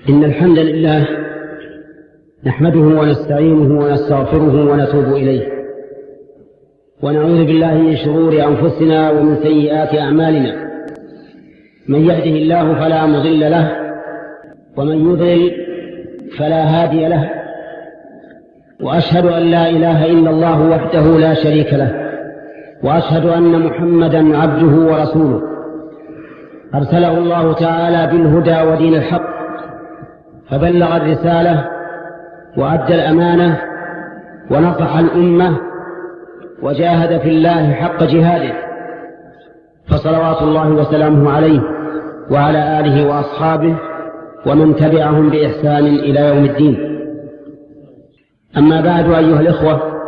إن الحمد لله نحمده ونستعينه ونستغفره ونتوب إليه، ونعوذ بالله من شرور أنفسنا ومن سيئات أعمالنا. من يهده الله فلا مضل له، ومن يضلل فلا هادي له، وأشهد أن لا إله إلا الله وحده لا شريك له، وأشهد أن محمدا عبده ورسوله أرسله الله تعالى بالهدى ودين الحق، فبلغ الرسالة وأدى الأمانة ونصح الأمة وجاهد في الله حق جهاده، فصلوات الله وسلامه عليه وعلى آله وأصحابه ومن تبعهم بإحسان إلى يوم الدين. أما بعد أيها الإخوة،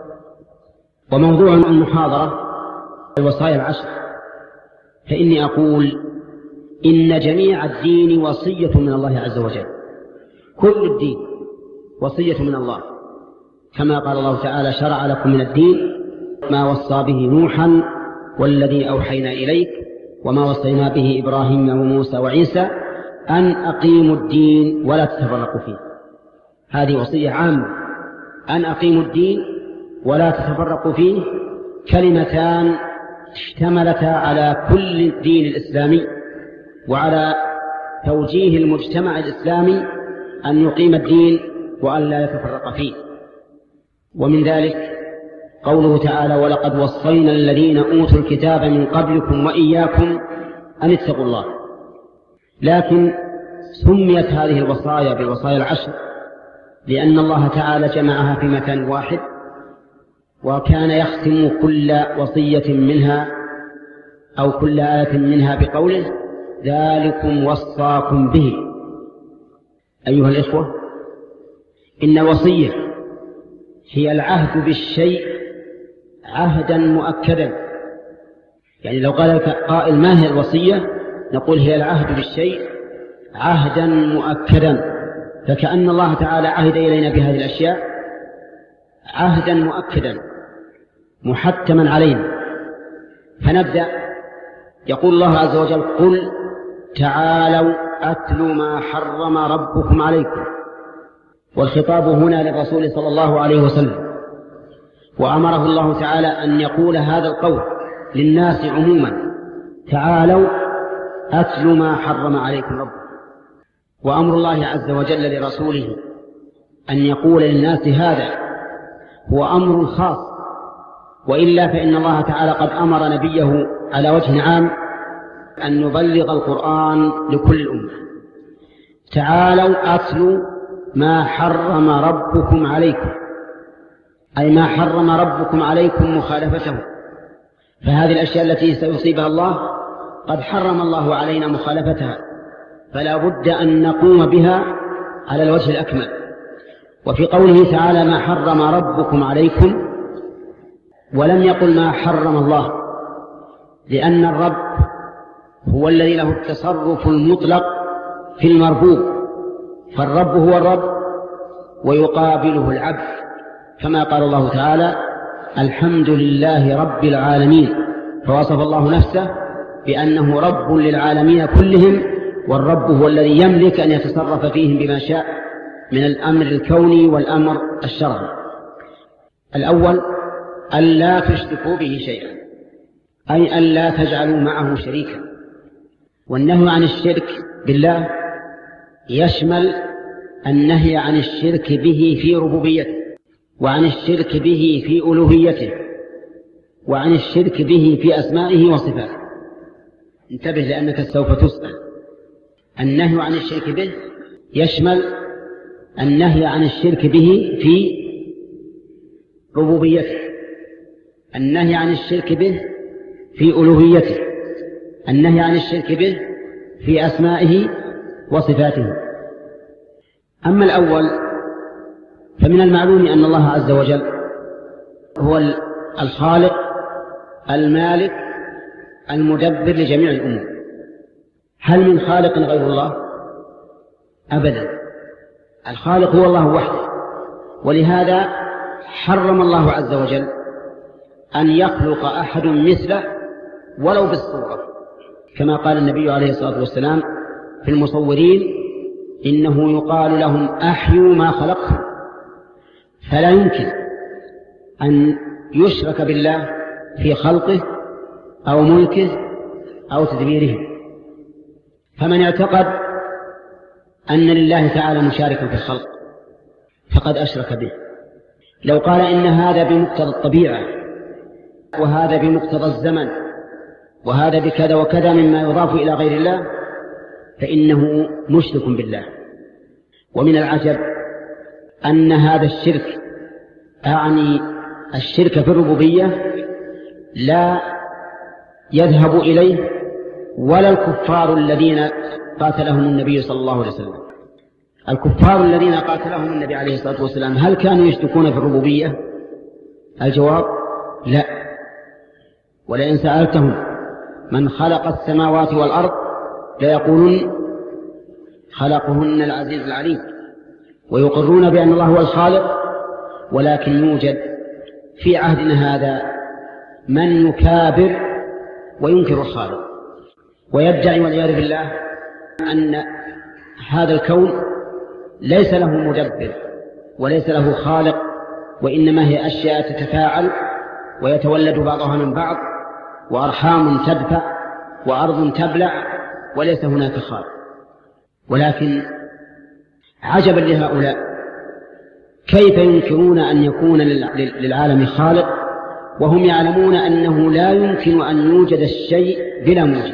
وموضوع المحاضرة الوصايا العشر، فإني أقول إن جميع الدين وصية من الله عز وجل. كل الدين وصية من الله، كما قال الله تعالى: شرع لكم من الدين ما وصى به نوحا والذي أوحينا إليك وما وصينا به إبراهيم وموسى وعيسى أن أقيموا الدين ولا تتفرقوا فيه. هذه وصية عامة، أن أقيموا الدين ولا تتفرقوا فيه، كلمتان اشتملتا على كل الدين الإسلامي وعلى توجيه المجتمع الإسلامي أن يقيم الدين وأن لا يتفرق فيه. ومن ذلك قوله تعالى: ولقد وصينا الذين أوتوا الكتاب من قبلكم وإياكم أن اتقوا الله. لكن سميت هذه الوصايا بالوصايا العشر لأن الله تعالى جمعها في مكان واحد، وكان يختم كل وصية منها أو كل آية منها بقوله: ذلكم وصاكم به. أيها الإخوة، إن الوصية هي العهد بالشيء عهدا مؤكدا. يعني لو قال قائل: ما هي الوصية؟ نقول: هي العهد بالشيء عهدا مؤكدا، فكأن الله تعالى عهد إلينا بهذه الأشياء عهدا مؤكدا محتما علينا. فنبدأ. يقول الله عز وجل: قل تعالوا أتلوا ما حرم ربكم عليكم. والخطاب هنا للرسول صلى الله عليه وسلم، وأمره الله تعالى أن يقول هذا القول للناس عموما: تعالوا أتلوا ما حرم عليكم ربكم. وأمر الله عز وجل لرسوله أن يقول للناس هذا هو أمر خاص، وإلا فإن الله تعالى قد أمر نبيه على وجه عام أن يبلغ القرآن لكل الأمة. تعالوا أتلوا ما حرم ربكم عليكم، أي ما حرم ربكم عليكم مخالفته. فهذه الأشياء التي سيصيبها الله قد حرم الله علينا مخالفتها، فلا بد أن نقوم بها على الوجه الأكمل. وفي قوله تعالى: ما حرم ربكم عليكم، ولم يقل ما حرم الله، لأن الرب هو الذي له التصرف المطلق في المربوب، فالرب هو الرب ويقابله العبد، كما قال الله تعالى: الحمد لله رب العالمين، فوصف الله نفسه بأنه رب للعالمين كلهم، والرب هو الذي يملك أن يتصرف فيهم بما شاء من الأمر الكوني والأمر الشرعي. الأول: ألا تشركوا به شيئا، أي ألا تجعلوا معه شريكا. والنهي عن الشرك بالله يشمل النهي عن الشرك به في ربوبيته، وعن الشرك به في ألوهيته، وعن الشرك به في أسمائه وصفاته. انتبه لأنك سوف تسأل. النهي عن الشرك به يشمل النهي عن الشرك به في ربوبيته، النهي عن الشرك به في ألوهيته، النهي عن الشرك به في أسمائه وصفاته. أما الأول فمن المعلوم أن الله عز وجل هو الخالق المالك المدبر لجميع الأمور. هل من خالق غير الله؟ أبدا، الخالق هو الله وحده. ولهذا حرم الله عز وجل أن يخلق أحد مثله ولو بالصورة، كما قال النبي عليه الصلاة والسلام في المصورين: إنه يقال لهم أحيوا ما خلقتم، فلا يمكن أن يشرك بالله في خلقه أو ملكه أو تدبيره. فمن اعتقد أن لله تعالى مشاركا في الخلق فقد أشرك به. لو قال إن هذا بمقتضى الطبيعة وهذا بمقتضى الزمن وهذا بكذا وكذا مما يضاف إلى غير الله فإنه مشرك بالله. ومن العجب أن هذا الشرك، أعني الشرك في الربوبية، لا يذهب إليه ولا الكفار الذين قاتلهم النبي صلى الله عليه وسلم. الكفار الذين قاتلهم النبي عليه الصلاة والسلام هل كانوا يشركون في الربوبية؟ الجواب لا. ولئن سألتهم من خلق السماوات والأرض ليقولون خلقهن العزيز العليم، ويقرون بأن الله هو الخالق. ولكن يوجد في عهدنا هذا من يكابر وينكر الخالق ويدعي والعياذ بالله أن هذا الكون ليس له مدبر وليس له خالق، وإنما هي أشياء تتفاعل ويتولد بعضها من بعض، وأرحام تدفع وأرض تبلع، وليس هناك خالق. ولكن عجبا لهؤلاء، كيف ينكرون أن يكون للعالم خالق وهم يعلمون أنه لا يمكن أن يوجد الشيء بلا موجد؟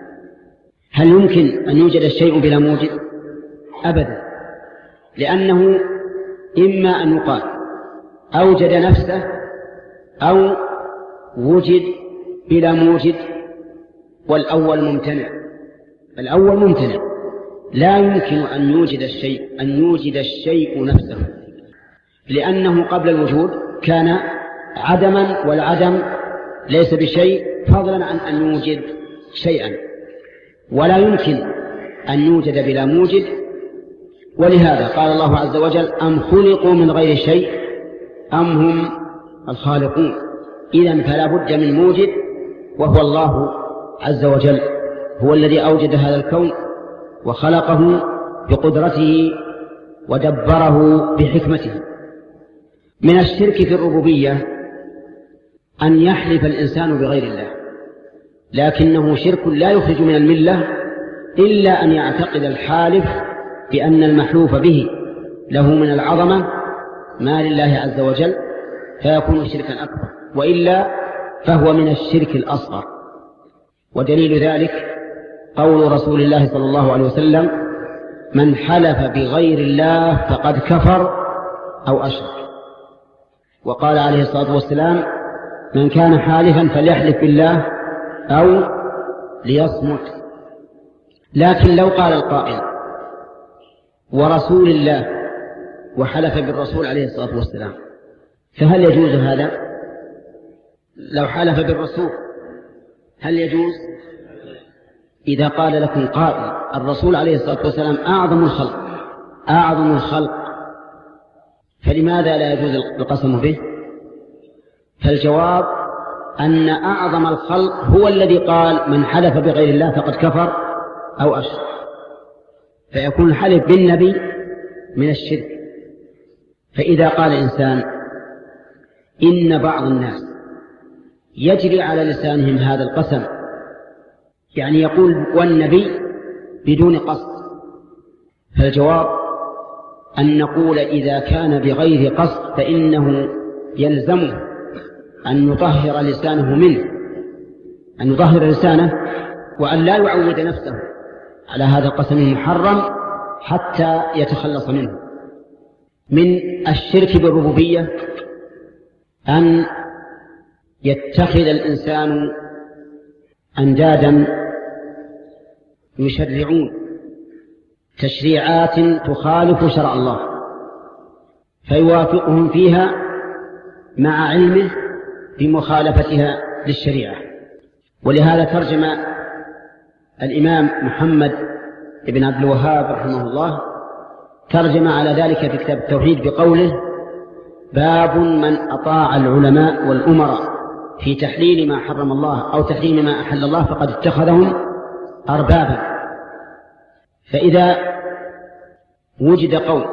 هل يمكن أن يوجد الشيء بلا موجد؟ أبدا، لأنه إما أن يقال أوجد نفسه أو وجد بلا موجد، والأول ممتنع. الأول ممتنع، لا يمكن أن يوجد الشيء نفسه، لأنه قبل الوجود كان عدما، والعدم ليس بشيء فضلا عن أن يوجد شيئا، ولا يمكن أن يوجد بلا موجد. ولهذا قال الله عز وجل أم خلقوا من غير شيء أم هم الخالقون. إذن فلا بد من موجد، وهو الله عز وجل، هو الذي أوجد هذا الكون وخلقه بقدرته ودبره بحكمته. من الشرك في الربوبية أن يحلف الإنسان بغير الله، لكنه شرك لا يخرج من الملة إلا أن يعتقد الحالف بأن المحلوف به له من العظمة ما لله عز وجل، فيكون شركا أكبر، وإلا فهو من الشرك الأصغر. ودليل ذلك قول رسول الله صلى الله عليه وسلم من حلف بغير الله فقد كفر أو أشرك. وقال عليه الصلاة والسلام من كان حالفا فليحلف بالله أو ليصمت. لكن لو قال القائل ورسول الله وحلف بالرسول عليه الصلاة والسلام فهل يجوز هذا؟ لو حلف بالرسول هل يجوز؟ إذا قال لكم قائل الرسول عليه الصلاة والسلام أعظم الخلق فلماذا لا يجوز القسم به؟ فالجواب أن أعظم الخلق هو الذي قال من حلف بغير الله فقد كفر أو أشرك، فيكون الحلف بالنبي من الشرك. فإذا قال إنسان إن بعض الناس يجري على لسانهم هذا القسم، يعني يقول والنبي بدون قصد، فالجواب أن نقول إذا كان بغير قصد فإنه يلزمه أن يطهر لسانه منه، أن يطهر لسانه وأن لا يعود نفسه على هذا القسم المحرم حتى يتخلص منه. من الشرك بالربوبية أن يتخذ الإنسان أندادا يشرعون تشريعات تخالف شرع الله فيوافقهم فيها مع علمه بمخالفتها للشريعة. ولهذا ترجم الإمام محمد بن عبد الوهاب رحمه الله ترجم على ذلك في كتاب التوحيد بقوله باب من أطاع العلماء والأمراء في تحليل ما حرم الله أو تحريم ما أحل الله فقد اتخذهم أربابا. فإذا وجد قوم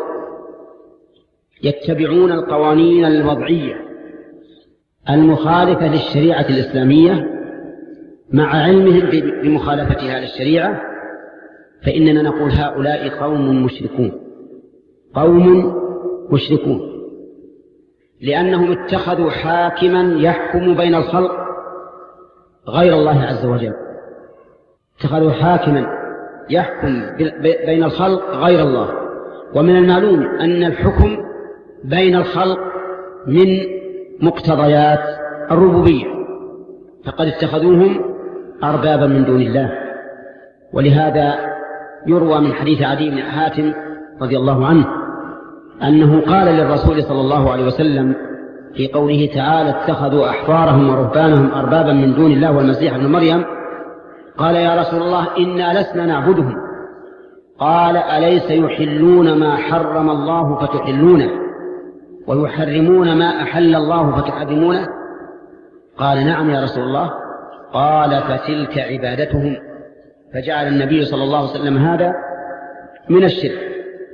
يتبعون القوانين الوضعية المخالفة للشريعة الإسلامية مع علمهم بمخالفتها للشريعة، فإننا نقول هؤلاء قوم مشركون، قوم مشركون، لأنهم اتخذوا حاكما يحكم بين الخلق غير الله عز وجل، اتخذوا حاكما يحكم بين الخلق غير الله. ومن المعلوم أن الحكم بين الخلق من مقتضيات الربوبية، فقد اتخذوهم أربابا من دون الله. ولهذا يروى من حديث عدي بن حاتم رضي الله عنه أنه قال للرسول صلى الله عليه وسلم في قوله تعالى: اتخذوا أحبارهم ورهبانهم أربابا من دون الله والمسيح ابن مريم، قال: يا رسول الله إنا لسنا نعبدهم. قال: أليس يحلون ما حرم الله فتحلونه ويحرمون ما أحل الله فتحرمونه؟ قال: نعم يا رسول الله. قال: فتلك عبادتهم. فجعل النبي صلى الله عليه وسلم هذا من الشرك.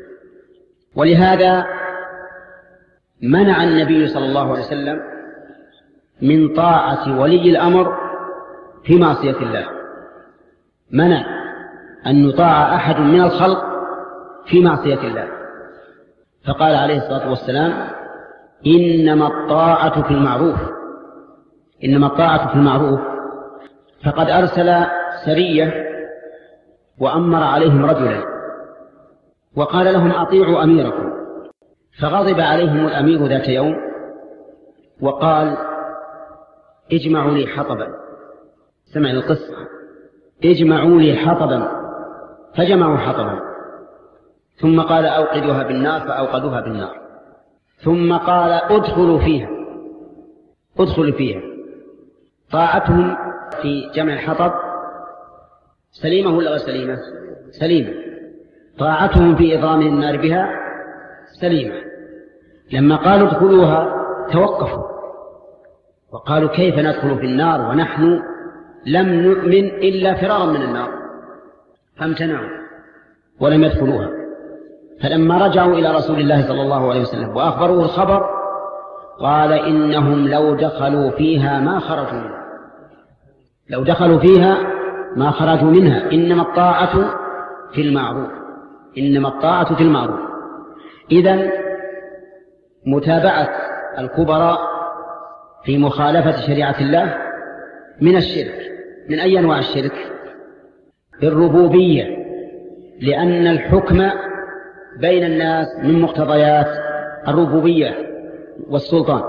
ولهذا منع النبي صلى الله عليه وسلم من طاعة ولي الأمر في معصية الله، منع أن يطاع أحد من الخلق في معصية الله، فقال عليه الصلاة والسلام: إنما الطاعة في المعروف، إنما الطاعة في المعروف. فقد أرسل سرية وأمر عليهم رجلا وقال لهم: أطيعوا أميركم. فغضب عليهم الأمير ذات يوم وقال: اجمعوا لي حطبا. سمع القصة: اجمعوا لي حطبا. فجمعوا حطبا، ثم قال: أوقدوها بالنار، فأوقدوها بالنار. ثم قال: ادخلوا فيها، ادخلوا فيها. طاعتهم في جمع الحطب سليمة ولا غير سليمة؟ سليمة. طاعتهم في إضرام النار بها سليمة. لما قالوا ادخلوها توقفوا وقالوا: كيف ندخل في النار ونحن لم نؤمن إلا فرارا من النار؟ فامتنعوا ولم يدخلوها. فلما رجعوا إلى رسول الله صلى الله عليه وسلم وأخبروه الخبر قال: إنهم لو دخلوا فيها ما خرجوا منها، لو دخلوا فيها ما خرجوا منها. إنما الطاعة في المعروف، إنما الطاعة في المعروف. إذن متابعة الكبراء في مخالفة شريعة الله من الشرك. من أي أنواع الشرك؟ بالربوبية، لأن الحكم بين الناس من مقتضيات الربوبية والسلطان.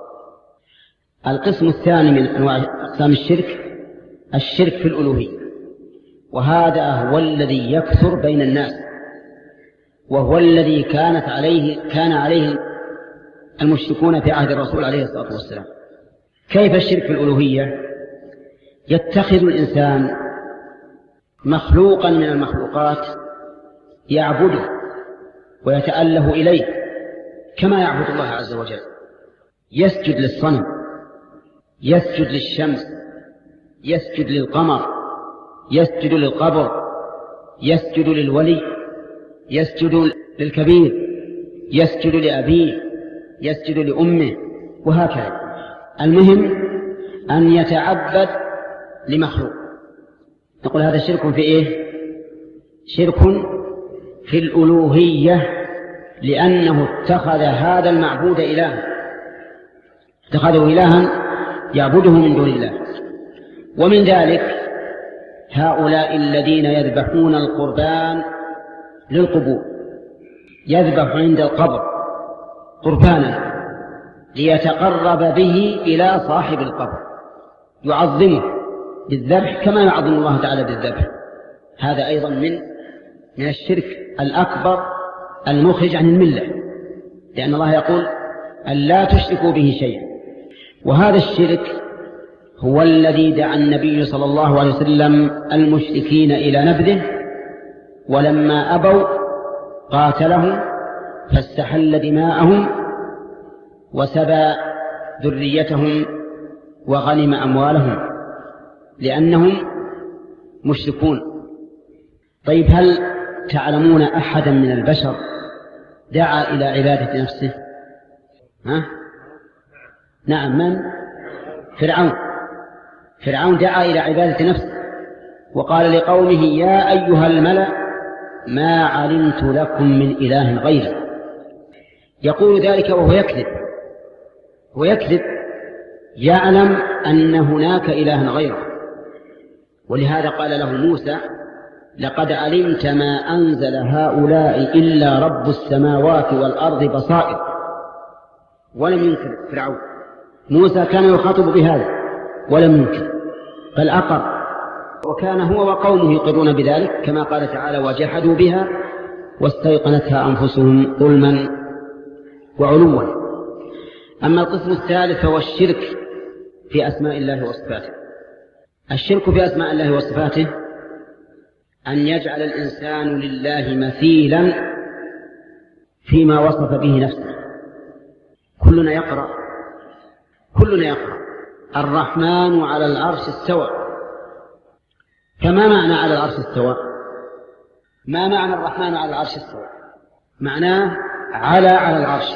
القسم الثاني من أنواع أقسام الشرك الشرك في الألوهية، وهذا هو الذي يكثر بين الناس، وهو الذي كان عليه المشركون في عهد الرسول عليه الصلاة والسلام. كيف الشرك في الألوهية؟ يتخذ الإنسان مخلوقا من المخلوقات يعبده ويتأله إليه كما يعبد الله عز وجل، يسجد للصنم، يسجد للشمس، يسجد للقمر، يسجد للقبر، يسجد للولي، يسجد للكبير، يسجد لأبيه، يسجد لأمه، وهكذا. المهم أن يتعبد لمخلوق. نقول هذا شرك في إيه؟ شرك في الألوهية، لأنه اتخذ هذا المعبود إلها، اتخذه إلها يعبده من دون الله. ومن ذلك هؤلاء الذين يذبحون القربان للقبور، يذبح عند القبر قربانا ليتقرب به إلى صاحب القبر، يعظمه بالذبح كما يعظم الله تعالى بالذبح. هذا أيضا من الشرك الأكبر المخرج عن الملة، لأن الله يقول أن لا تشركوا به شيئا. وهذا الشرك هو الذي دعا النبي صلى الله عليه وسلم المشركين إلى نبذه، ولما أبوا قاتلهم فاستحل دماءهم وسبى ذريتهم وغنم أموالهم، لأنهم مشركون. طيب، هل تعلمون أحدا من البشر دعا إلى عبادة نفسه؟ نعم، من؟ فرعون دعا إلى عبادة نفسه وقال لقومه يا أيها الملأ ما علمت لكم من إله غيري. يقول ذلك وهو يكذب، يعلم أن هناك إلها غيره. ولهذا قال له موسى لقد علمت ما أنزل هؤلاء إلا رب السماوات والأرض بصائر. ولم ينكر فرعون، موسى كان يخاطب بهذا ولم ينكر بل أقر، وكان هو وقومه يقرون بذلك كما قال تعالى وجحدوا بها واستيقنتها أنفسهم ظلما وعلوا. أما القسم الثالث فهو الشرك في أسماء الله وصفاته. الشرك في أسماء الله وصفاته أن يجعل الإنسان لله مثيلا فيما وصف به نفسه. كلنا يقرأ الرحمن على العرش استوى. فما معنى على العرش استوى؟ ما معنى الرحمن على العرش استوى؟ معناه على العرش،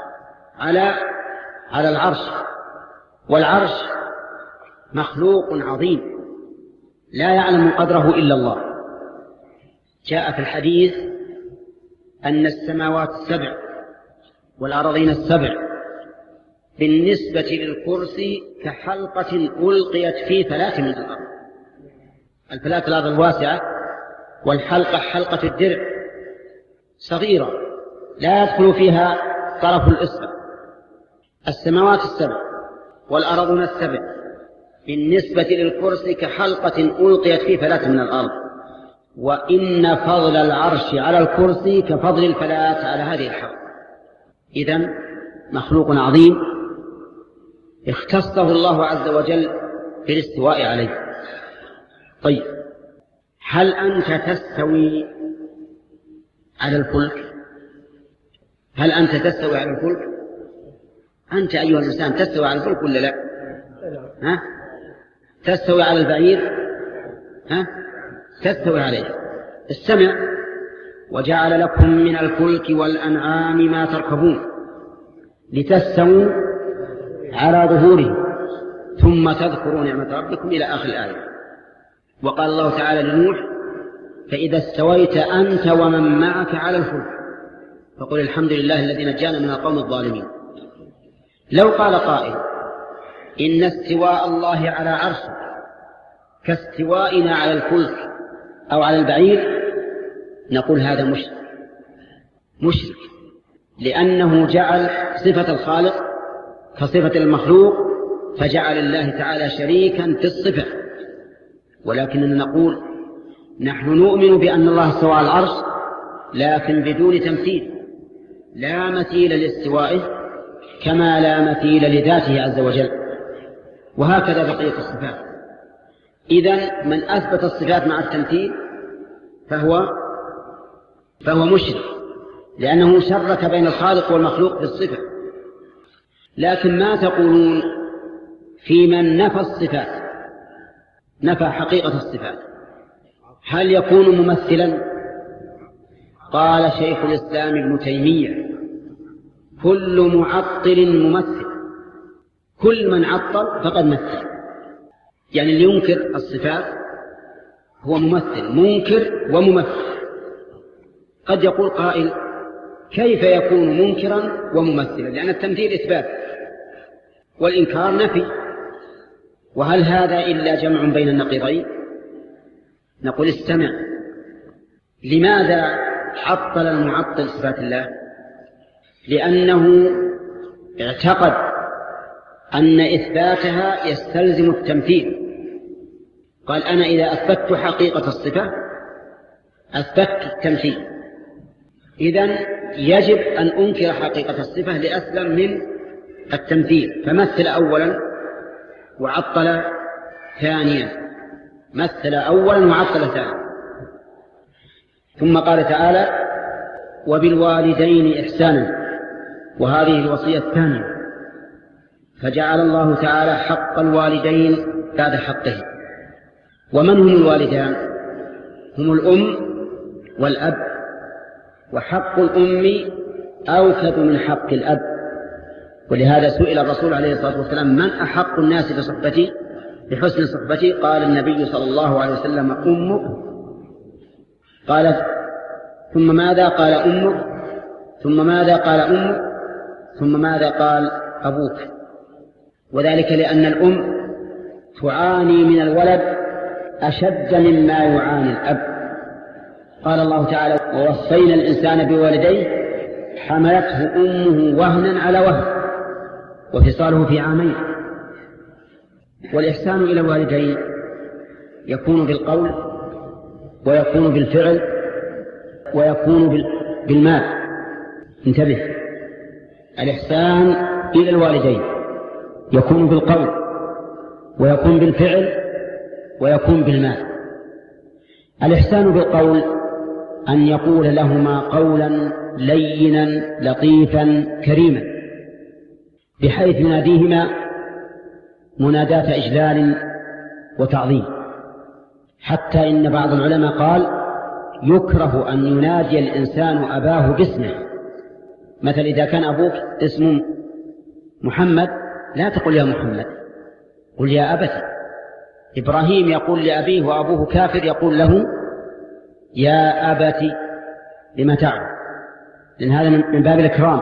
على العرش. والعرش مخلوق عظيم لا يعلم قدره إلا الله. جاء في الحديث أن السماوات السبع والأراضين السبع بالنسبة للكرسي كحلقة ألقيت في فلاة من الأرض. الفلاة الأرض الواسعة، والحلقة حلقة الدرع صغيرة لا يدخل فيها طرف الإصبع. السماوات السبع والأراضون السبع بالنسبة للكرسي كحلقة ألقيت في فلاة من الأرض. وإن فضل العرش على الكرسي كفضل الفلاة على هذه الحلقة. إذن مخلوق عظيم اختصه الله عز وجل بالاستواء عليه. طيب، هل أنت تستوي على الفلك؟ أنت أيها الإنسان تستوي على الفلك ولا لا؟ تستوي على البعير؟ تستوي عليه. استمع: وجعل لكم من الفلك والأنعام ما تركبون لتستووا على ظهوره ثم تذكروا نعمة ربكم إلى آخر الآية. وقال الله تعالى لنوح: فإذا استويت أنت ومن معك على الفلك فقل الحمد لله الذي نجانا من القوم الظالمين. لو قال قائل إن استواء الله على عرشه كاستوائنا على الفلك أو على البعير، نقول هذا مشرك، لأنه جعل صفة الخالق كصفة المخلوق، فجعل الله تعالى شريكا في الصفة. ولكننا نقول نحن نؤمن بأن الله استوى على العرش لكن بدون تمثيل، لا مثيل لاستوائه كما لا مثيل لذاته عز وجل، وهكذا بقية الصفات. إذن من أثبت الصفات مع التمثيل فهو مشرك، لأنه شرك بين الخالق والمخلوق في الصفة. لكن ما تقولون في من نفى الصفات، نفى حقيقة الصفات، هل يكون ممثلا؟ قال شيخ الإسلام ابن تيمية: كل معطل ممثل، كل من عطل فقد مثل. يعني اللي ينكر الصفات هو ممثل، منكر وممثل. قد يقول قائل: كيف يكون منكرا وممثلا؟ لأن التمثيل إثبات والإنكار نفي، وهل هذا إلا جمع بين النقيضين؟ نقول: استمع، لماذا عطل المعطل صفات الله؟ لأنه اعتقد أن إثباتها يستلزم التمثيل. قال: أنا إذا أثبت حقيقة الصفة أثبت التمثيل، إذن يجب أن أنكر حقيقة الصفة لأسلم من التمثيل. فمثل أولا وعطل ثانيا، مثل أولا وعطل ثانيا. ثم قال تعالى: وبالوالدين إحسانا، وهذه الوصية الثانية، فجعل الله تعالى حق الوالدين بعد حقه. ومن هم الوالدان؟ هم الأم والأب، وحق الأم أوكد من حق الأب. ولهذا سئل الرسول عليه الصلاة والسلام: من أحق الناس بصحبتي بحسن صحبتي؟ قال النبي صلى الله عليه وسلم: أمك. قال: ثم ماذا؟ قال: أمك. ثم ماذا؟ قال: أمك. ثم ماذا؟ قال: أبوك. وذلك لأن الأم تعاني من الولد أشد مما يعاني الأب. قال الله تعالى: ووصينا الإنسان بوالديه حملته أمه وهنا على وهن وفصاله في عامين. والإحسان إلى الوالدين يكون بالقول، ويكون بالفعل، ويكون بالمال. انتبه، الإحسان إلى الوالدين يكون بالقول، ويكون بالفعل، ويكون بالمال. الإحسان بالقول أن يقول لهما قولا لينا لطيفا كريما، بحيث يناديهما مناداة إجلال وتعظيم، حتى إن بعض العلماء قال: يكره أن ينادي الإنسان أباه باسمه. مثل إذا كان أبوك اسمه محمد لا تقول يا محمد، قل يا أبتي. إبراهيم يقول لأبيه وأبوه كافر يقول له يا أبتي لما تعبد، لأن هذا من باب الإكرام.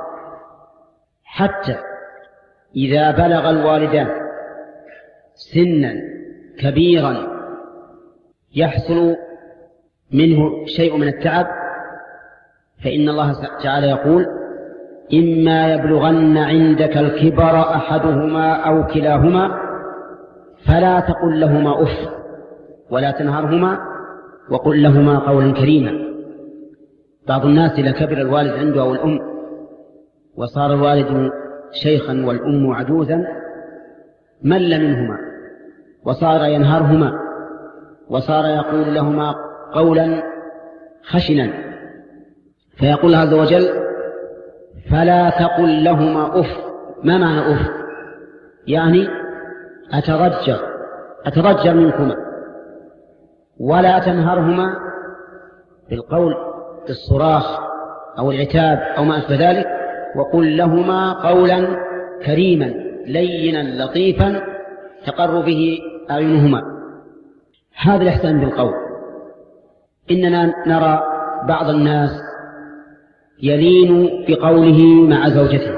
حتى إذا بلغ الوالدان سنا كبيرا يحصل منه شيء من التعب، فإن الله تعالى يقول: إما يبلغن عندك الكبر أحدهما أو كلاهما فلا تقل لهما أف ولا تنهرهما وقل لهما قولا كريما. بعض الناس إذا كبر الوالد عنده أو الأم وصار الوالد شيخا والأم عجوزا مل منهما وصار ينهرهما وصار يقول لهما قولا خشنا، فيقول الله عز وجل: فلا تقل لهما أف. ما معنى أف؟ يعني أتضجر منكما، ولا تنهرهما بالقول بالصراخ أو العتاب أو ما أشبه ذلك، وقل لهما قولا كريما لينا لطيفا تقر به أعينهما. هذا الإحسان بالقول. إننا نرى بعض الناس يلين بقوله مع زوجته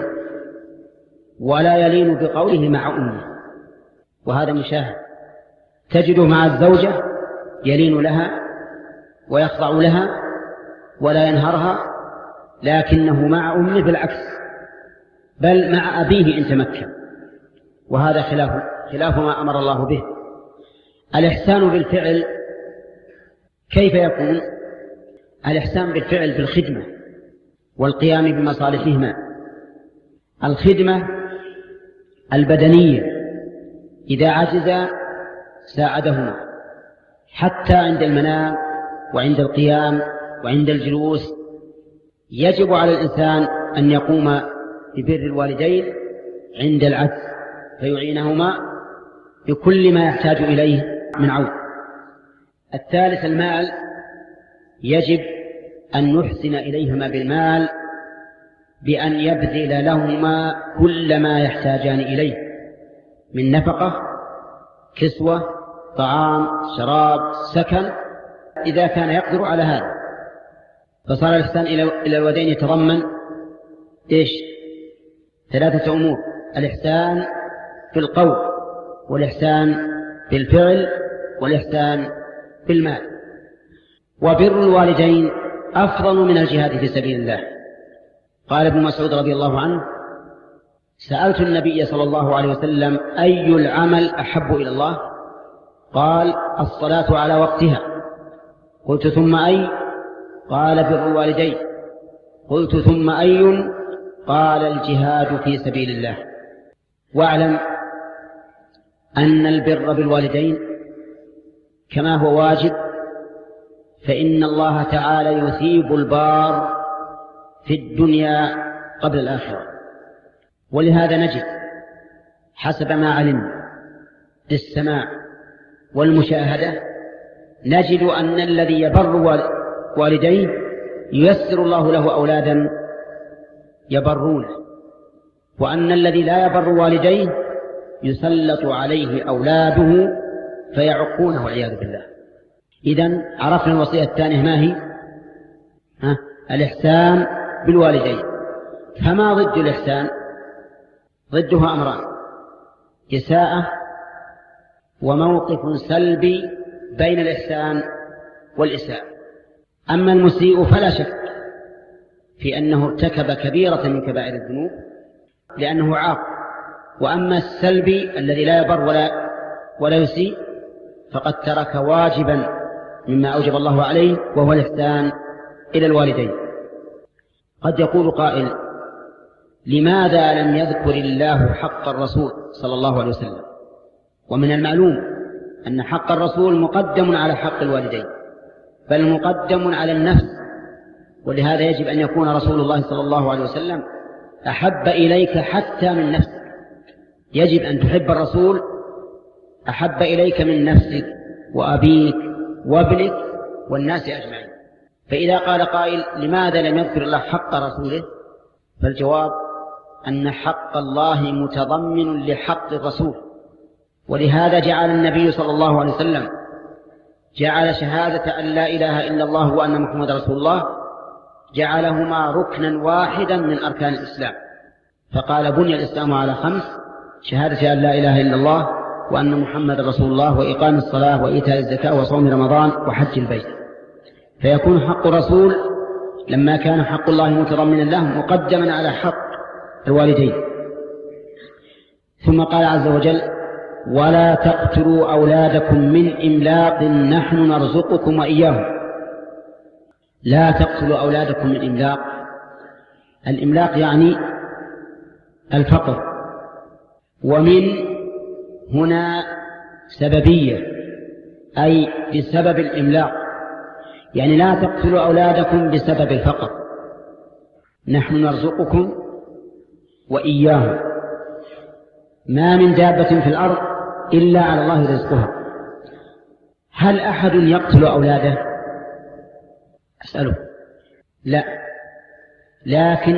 ولا يلين بقوله مع أمه، وهذا مشاهد. تجد مع الزوجة يلين لها ويخضع لها ولا ينهرها، لكنه مع أمه بالعكس، بل مع أبيه إن تمكن، وهذا خلاف ما أمر الله به. الإحسان بالفعل كيف يكون؟ الإحسان بالفعل بالخدمة والقيام بمصالحهما. الخدمة البدنية إذا عجز ساعدهما، حتى عند المنام وعند القيام وعند الجلوس. يجب على الإنسان أن يقوم ببر الوالدين عند العجز فيعينهما بكل ما يحتاج إليه من عون. الثالث المال، يجب أن نحسن إليهما بالمال بأن يبذل لهما كل ما يحتاجان إليه من نفقة، كسوة، طعام، شراب، سكن، إذا كان يقدر على هذا. فصار الإحسان إلى الوالدين يتضمن إيش؟ 3 أمور: الإحسان في القول، والإحسان بالفعل، والإحسان بالمال. وبر الوالدين أفضل من الجهاد في سبيل الله. قال ابن مسعود رضي الله عنه: سألت النبي صلى الله عليه وسلم: أي العمل أحب إلى الله؟ قال: الصلاة على وقتها. قلت: ثم أي؟ قال: بر الوالدين. قلت: ثم أي؟ قال: الجهاد في سبيل الله. واعلم أن البر بالوالدين كما هو واجب، فإن الله تعالى يثيب البار في الدنيا قبل الآخرة. ولهذا نجد حسب ما علمنا بالسماع والمشاهدة، نجد أن الذي يبر والديه ييسر الله له أولادا يبرونه، وأن الذي لا يبر والديه يسلط عليه أولاده فيعقونه والعياذ بالله. إذن عرفنا الوصية الثانية ما هي؟ الإحسان بالوالدين. فما ضد الإحسان؟ ضدها أمران: إساءة وموقف سلبي بين الإحسان والإساءة. أما المسيء فلا شك في أنه ارتكب كبيرة من كبائر الذنوب لأنه عاق، وأما السلبي الذي لا يبر ولا يسيء فقد ترك واجبا مما أوجب الله عليه، وهو الإحسان إلى الوالدين. قد يقول قائل: لماذا لم يذكر الله حق الرسول صلى الله عليه وسلم؟ ومن المعلوم أن حق الرسول مقدم على حق الوالدين، بل مقدم على النفس، ولهذا يجب أن يكون رسول الله صلى الله عليه وسلم أحب إليك حتى من نفسك. يجب أن تحب الرسول أحب إليك من نفسك وأبيك وابنك والناس أجمعين. فإذا قال قائل: لماذا لم يذكر الله حق رسوله؟ فالجواب أن حق الله متضمن لحق الرسول، ولهذا جعل النبي صلى الله عليه وسلم جعل شهادة أن لا إله إلا الله وأن محمد رسول الله جعلهما ركنا واحدا من أركان الإسلام، فقال: بني الإسلام على 5: شهادة أن لا إله إلا الله وأن محمد رسول الله وإقام الصلاة وإيتاء الزكاة وصوم رمضان وحج البيت. فيكون حق الرسول لما كان حق الله متضمنا له مقدما على حق الوالدين. ثم قال عز وجل: ولا تقتلوا أولادكم من إملاق نحن نرزقكم وإياهم. لا تقتلوا أولادكم من إملاق. الإملاق يعني الفقر، ومن هنا سببية، أي بسبب الإملاق، يعني لا تقتلوا أولادكم بسبب الفقر، نحن نرزقكم وإياهم. ما من دابة في الأرض إلا على الله رزقها. هل أحد يقتل أولاده؟ أسأله. لا، لكن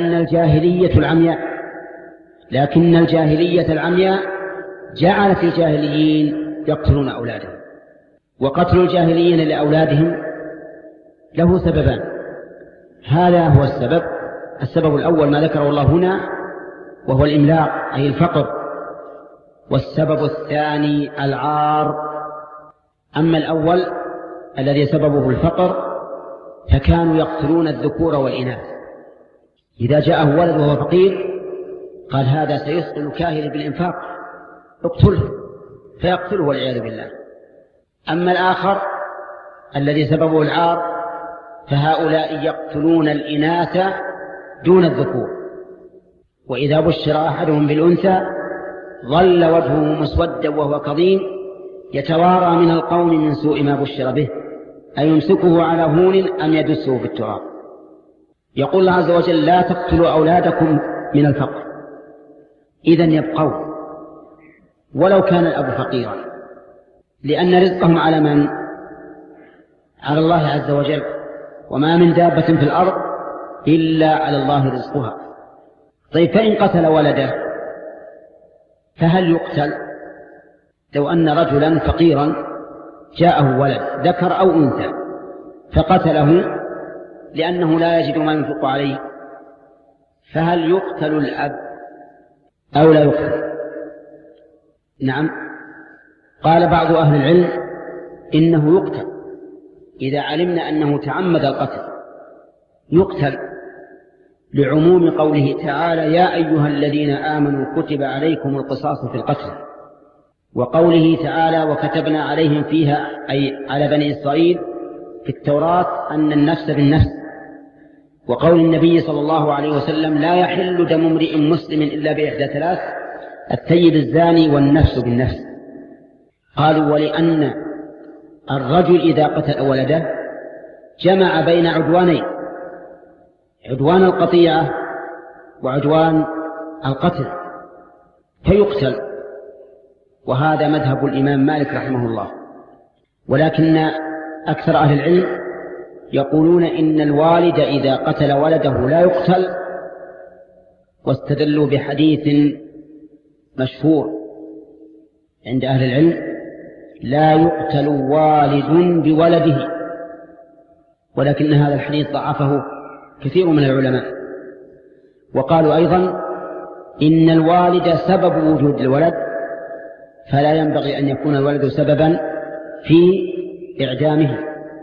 الجاهلية العمياء جعلت الجاهليين يقتلون أولادهم. وقتل الجاهليين لأولادهم له سببان. هذا هو السبب الأول ما ذكره الله هنا، وهو الإملاق أي الفقر. والسبب الثاني العار. أما الأول الذي سببه الفقر فكانوا يقتلون الذكور والإناث. إذا جاءه ولد وهو فقير قال: هذا سيثقل كاهل بالإنفاق، اقتله، فيقتله والعياذ بالله. أما الآخر الذي سببه العار فهؤلاء يقتلون الإناث دون الذكور. وإذا بشر أحدهم بالأنثى ظل وجهه مسودا وهو كظيم يتوارى من القوم من سوء ما بشر به، أيمسكه على هون أم يدسه في التراب. يقول الله عز وجل: لا تقتلوا أولادكم من الفقر. إذن يبقوا ولو كان الأب فقيرا، لأن رزقهم على من؟ على الله عز وجل. وما من دابة في الأرض إلا على الله رزقها. طيب، فإن قتل ولده فهل يقتل؟ لو أن رجلا فقيرا جاءه ولد ذكر أو أنثى فقتله لأنه لا يجد ما ينفق عليه، فهل يقتل الأب أو لا يقتل؟ نعم، قال بعض أهل العلم إنه يقتل إذا علمنا أنه تعمد القتل، يقتل لعموم قوله تعالى: يا أيها الذين آمنوا كتب عليكم القصاص في القتل، وقوله تعالى: وكتبنا عليهم فيها، أي على بني إسرائيل في التوراة، أن النفس بالنفس، وقول النبي صلى الله عليه وسلم: لا يحل دم امرئ مسلم إلا بإحدى 3: الثيب الزاني والنفس بالنفس. قالوا: ولأن الرجل إذا قتل ولده جمع بين عدوانين، عدوان القطيعة وعدوان القتل، فيقتل. وهذا مذهب الإمام مالك رحمه الله. ولكن أكثر أهل العلم يقولون إن الوالد إذا قتل ولده لا يقتل، واستدلوا بحديث مشهور عند أهل العلم: لا يقتل والد بولده، ولكن هذا الحديث ضعفه كثير من العلماء. وقالوا أيضا إن الوالد سبب وجود الولد، فلا ينبغي أن يكون الولد سببا في إعدامه.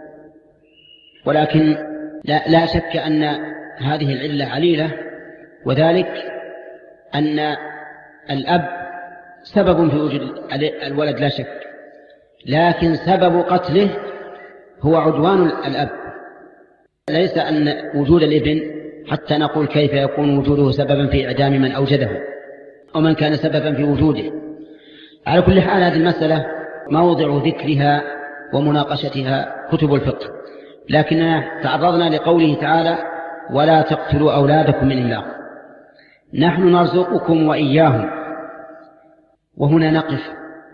ولكن لا شك أن هذه العلة عليلة، وذلك أن الأب سبب في وجود الولد لا شك، لكن سبب قتله هو عدوان الأب، ليس أن وجود الابن حتى نقول كيف يكون وجوده سببا في إعدام من أوجده أو من كان سببا في وجوده. على كل حال هذه المسألة موضع ذكرها ومناقشتها كتب الفقه، لكننا تعرضنا لقوله تعالى: ولا تقتلوا أولادكم من إملاق، نحن نرزقكم وإياهم. وهنا نقف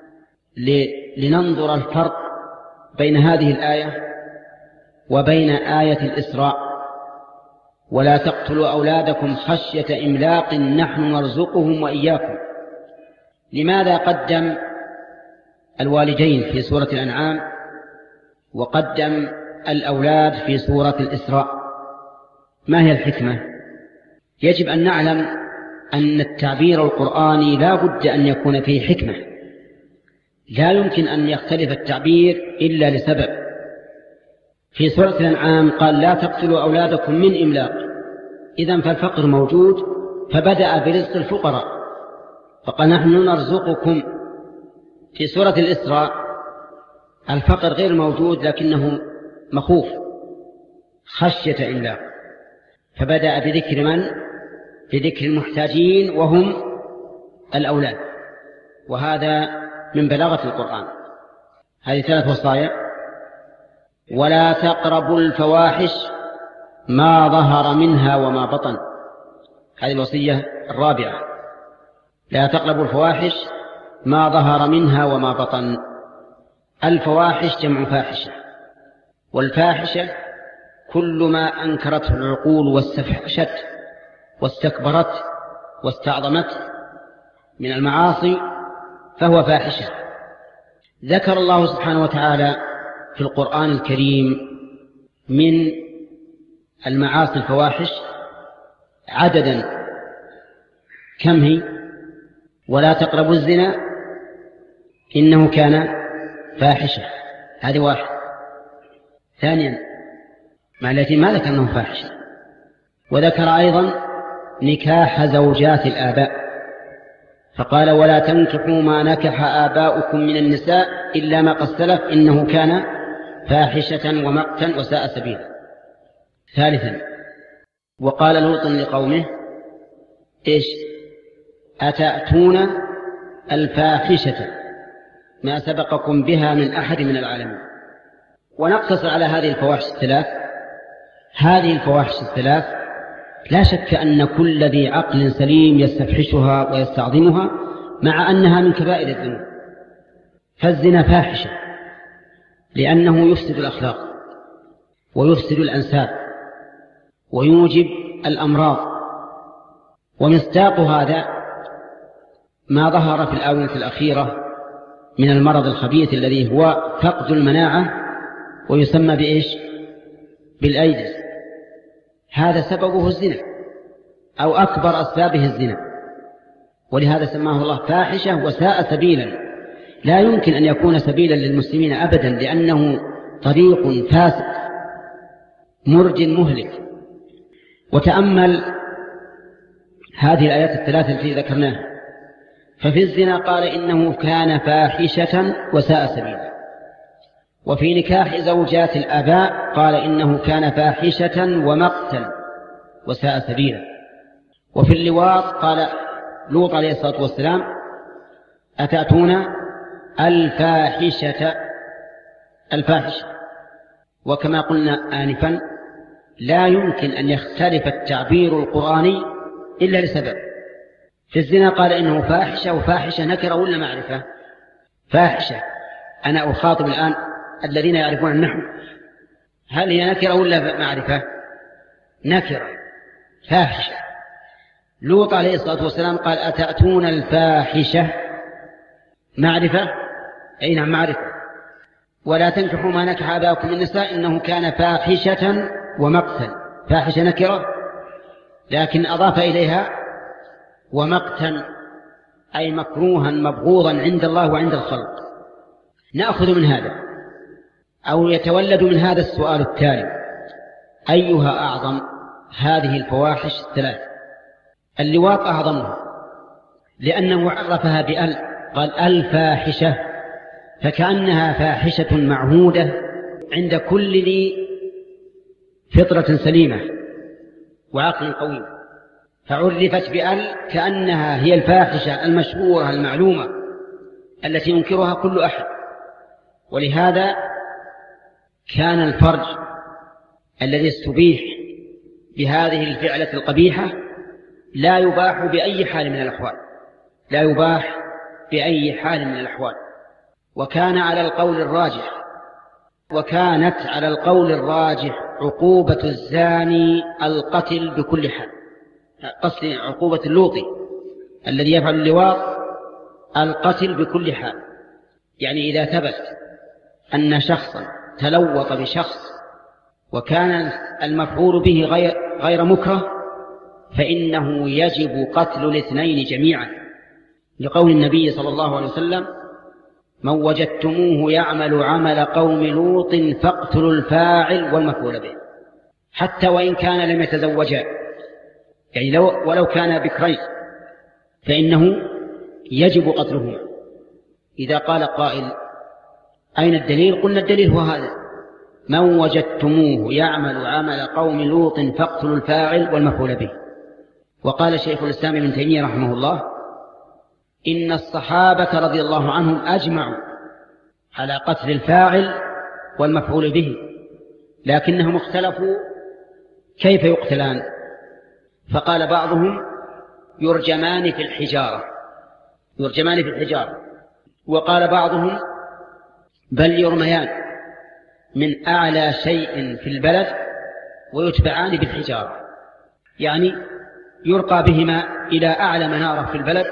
لننظر الفرق بين هذه الآية وبين آية الإسراء: ولا تقتلوا أولادكم خشية إملاق نحن نرزقهم وإياكم. لماذا قدم الوالدين في سورة الأنعام وقدم الأولاد في سورة الإسراء؟ ما هي الحكمة؟ يجب أن نعلم أن التعبير القرآني لا بد أن يكون فيه حكمة، لا يمكن أن يختلف التعبير إلا لسبب. في سورة الأنعام قال: لا تقتلوا أولادكم من إملاق، إذن فالفقر موجود، فبدأ برزق الفقراء فقال: نحن نرزقكم. في سورة الإسراء الفقر غير موجود لكنه مخوف، خشية إملاق، فبدأ بذكر من؟ بذكر المحتاجين وهم الأولاد. وهذا من بلاغة القرآن. هذه 3 وصايا: ولا تقربوا الفواحش ما ظهر منها وما بطن، هذه الوصية الرابعة. لا تقربوا الفواحش ما ظهر منها وما بطن. الفواحش جمع فاحشة، والفاحشة كل ما أنكرته العقول واستفحشت واستكبرت واستعظمت من المعاصي فهو فاحشة. ذكر الله سبحانه وتعالى في القرآن الكريم من المعاصي الفواحش عددا. كم هي؟ ولا تقربوا الزنا إنه كان فاحشة، هذه واحد. ثانيا التي ما ذكر أنه فاحشة، وذكر أيضا نكاح زوجات الآباء، فقال: ولا تنكحوا ما نكح آباؤكم من النساء إلا ما قد سلف إنه كان فاحشة ومقتا وساء سبيلا. ثالثا وقال لوط لقومه: إيش؟ أتأتون الفاحشة ما سبقكم بها من أحد من العالمين. ونقتصر على هذه الفواحش الثلاث. هذه الفواحش الثلاث لا شك أن كل ذي عقل سليم يستفحشها ويستعظمها، مع أنها من كبائر الذنوب. فالزنا فاحشة لأنه يفسد الأخلاق ويفسد الأنساب ويوجب الأمراض. ومصداق هذا ما ظهر في الآونة الأخيرة من المرض الخبيث الذي هو فقد المناعة، ويسمى بإيش؟ بالأيدز. هذا سببه الزنا أو أكبر أسبابه الزنا، ولهذا سماه الله فاحشة وساء سبيلا. لا يمكن أن يكون سبيلا للمسلمين أبدا، لأنه طريق فاسد مرج مهلك. وتأمل هذه الآيات الثلاثة التي ذكرناها. ففي الزنا قال إنه كان فاحشة وساء سبيلا، وفي نكاح زوجات الآباء قال إنه كان فاحشة ومقتا وساء سبيلا، وفي اللواط قال لوط عليه الصلاة والسلام: أتأتون الفاحشة. وكما قلنا آنفا لا يمكن أن يختلف التعبير القرآني إلا لسبب. في الزنا قال إنه فاحشة، وفاحشة نكرة ولا معرفة؟ فاحشة. أنا أخاطب الآن الذين يعرفون النحو، هل هي نكرة ولا معرفة؟ نكرة، فاحشة. لوط عليه الصلاة والسلام قال أتأتون الفاحشة، معرفة؟ أي نعم معرفة. ولا تنكحوا ما نكح آباؤكم من النساء إنه كان فاحشة ومقتا. فاحشة نكرة، لكن أضاف إليها ومقتا، أي مكروها مبغوضا عند الله وعند الخلق. نأخذ من هذا أو يتولد من هذا السؤال التالي: أيها أعظم هذه الفواحش الثلاث؟ اللواط أعظمها، لأنه عرفها بأل، قال الفاحشة، فكأنها فاحشة معهودة عند كل ذي فطرة سليمة وعقل قوي، فعرفت بأل كأنها هي الفاحشة المشهورة المعلومة التي ينكرها كل أحد. ولهذا كان الفرج الذي استبيح بهذه الفعلة القبيحة لا يباح بأي حال من الأحوال، لا يباح بأي حال من الأحوال. وكانت على القول الراجح عقوبة الزاني القتل بكل حال، قصد عقوبة اللوطي الذي يفعل اللواط القتل بكل حال. يعني إذا ثبت أن شخصا تلوط بشخص وكان المفعول به غير مكره فإنه يجب قتل الاثنين جميعا، لقول النبي صلى الله عليه وسلم: من وجدتموه يعمل عمل قوم لوط فاقتلوا الفاعل والمفعول به، حتى وإن كان لم يتزوجا، يعني ولو كان بكرين فإنه يجب قتلهما. إذا قال قائل: أين الدليل؟ قلنا الدليل هو هذا: من وجدتموه يعمل عمل قوم لوط فاقتلوا الفاعل والمفعول به. وقال شيخ الإسلام ابن تيمية رحمه الله: إن الصحابة رضي الله عنهم أجمعوا على قتل الفاعل والمفعول به، لكنهم اختلفوا كيف يقتلان، فقال بعضهم: يرجمان في الحجارة، وقال بعضهم: بل يرميان من أعلى شيء في البلد ويتبعان بالحجارة، يعني يرقى بهما إلى أعلى منارة في البلد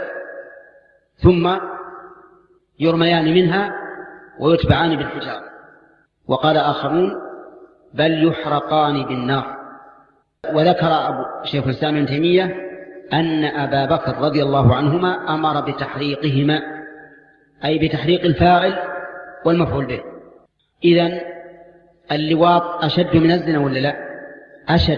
ثم يرميان منها ويتبعان بالحجارة. وقال آخرون: بل يحرقان بالنار. وذكر شيخ الإسلام ابن تيمية أن أبا بكر رضي الله عنهما أمر بتحريقهما، أي بتحريق الفاعل والمفعول به. إذن اللواط أشد من الزنا ولا لا؟ أشد،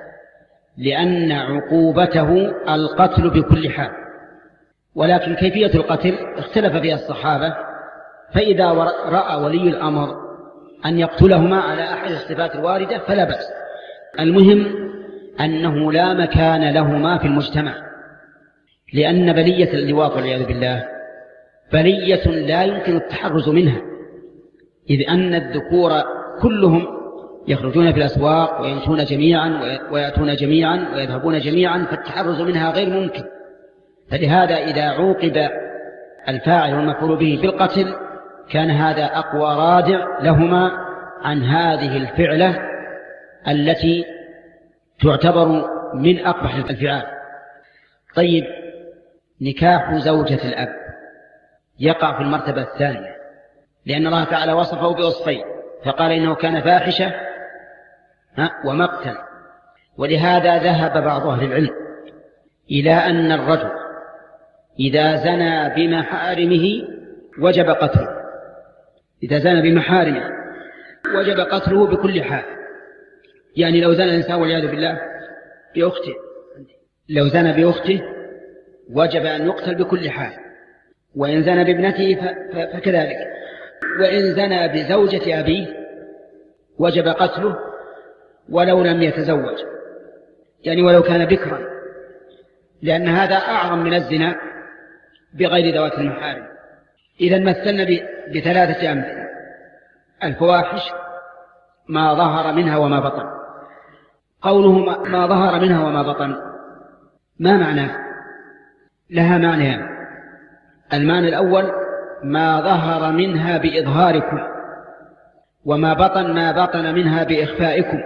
لأن عقوبته القتل بكل حال. ولكن كيفية القتل اختلف فيها الصحابة، فإذا رأى ولي الأمر أن يقتلهما على أحد الصفات الواردة فلا بأس. المهم أنه لا مكان لهما في المجتمع، لأن بلية اللواط والعياذ بالله بلية لا يمكن التحرز منها، إذ أن الذكور كلهم يخرجون في الأسواق ويمشون جميعا ويأتون جميعا ويذهبون جميعا، فالتحرز منها غير ممكن. فلهذا إذا عوقب الفاعل والمفعول به بالقتل كان هذا أقوى رادع لهما عن هذه الفعلة التي تعتبر من أقبح الفعال. طيب، نكاح زوجة الأب يقع في المرتبة الثانية، لأن الله تعالى وصفه بوصفين، فقال إنه كان فاحشة ومقتا. ولهذا ذهب بعض أهل العلم إلى أن الرجل إذا زنى بمحارمه وجب قتله، إذا زنى بمحارمه وجب قتله بكل حال. يعني لو زنى الإنسان والعياذ بالله بأخته، لو زنى بأخته وجب أن يقتل بكل حال، وإن زنى بابنته فكذلك، وإن زنى بزوجة أبيه وجب قتله ولو لم يتزوج، يعني ولو كان بكرا، لأن هذا أعظم من الزنا بغير ذوات المحارم. إذا مثلنا بثلاثة أمثلة: الفواحش ما ظهر منها وما بطن. قوله ما ظهر منها وما بطن ما معناه؟ لها معنيان: المعنى الأول ما ظهر منها بإظهاركم، وما بطن ما بطن منها بإخفائكم،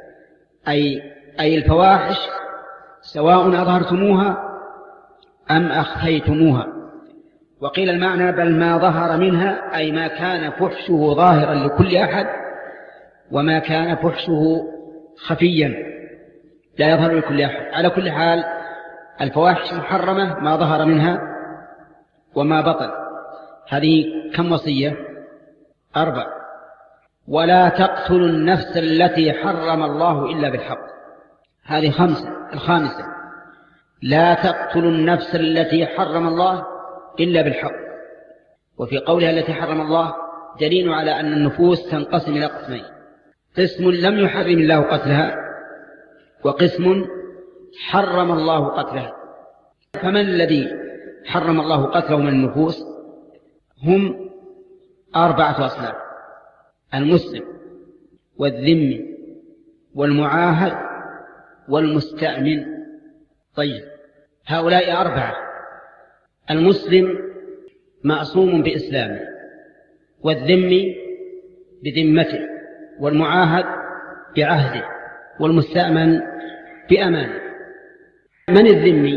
أي الفواحش سواء أظهرتموها أم أخفيتموها. وقيل المعنى بل ما ظهر منها، أي ما كان فحشه ظاهرا لكل أحد وما كان فحشه خفيا لا يظهر لكل أحد. على كل حال الفواحش محرمة ما ظهر منها وما بطن. هذه كم وصية؟ 4. ولا تقتلوا النفس التي حرم الله إلا بالحق. هذه 5. 5 لا تقتلوا النفس التي حرم الله إلا بالحق. وفي قولها التي حرم الله دليل على أن النفوس تنقسم إلى قسمين: قسم لم يحرم الله قتلها، وقسم حرم الله قتلها. فمن الذي حرم الله قتله من النفوس؟ هم 4 أصناف: المسلم والذمي والمعاهد والمستأمن. طيب، هؤلاء 4: المسلم معصوم بإسلامه، والذمي بذمته، والمعاهد بعهده، والمستأمن بأمانه. من الذمي؟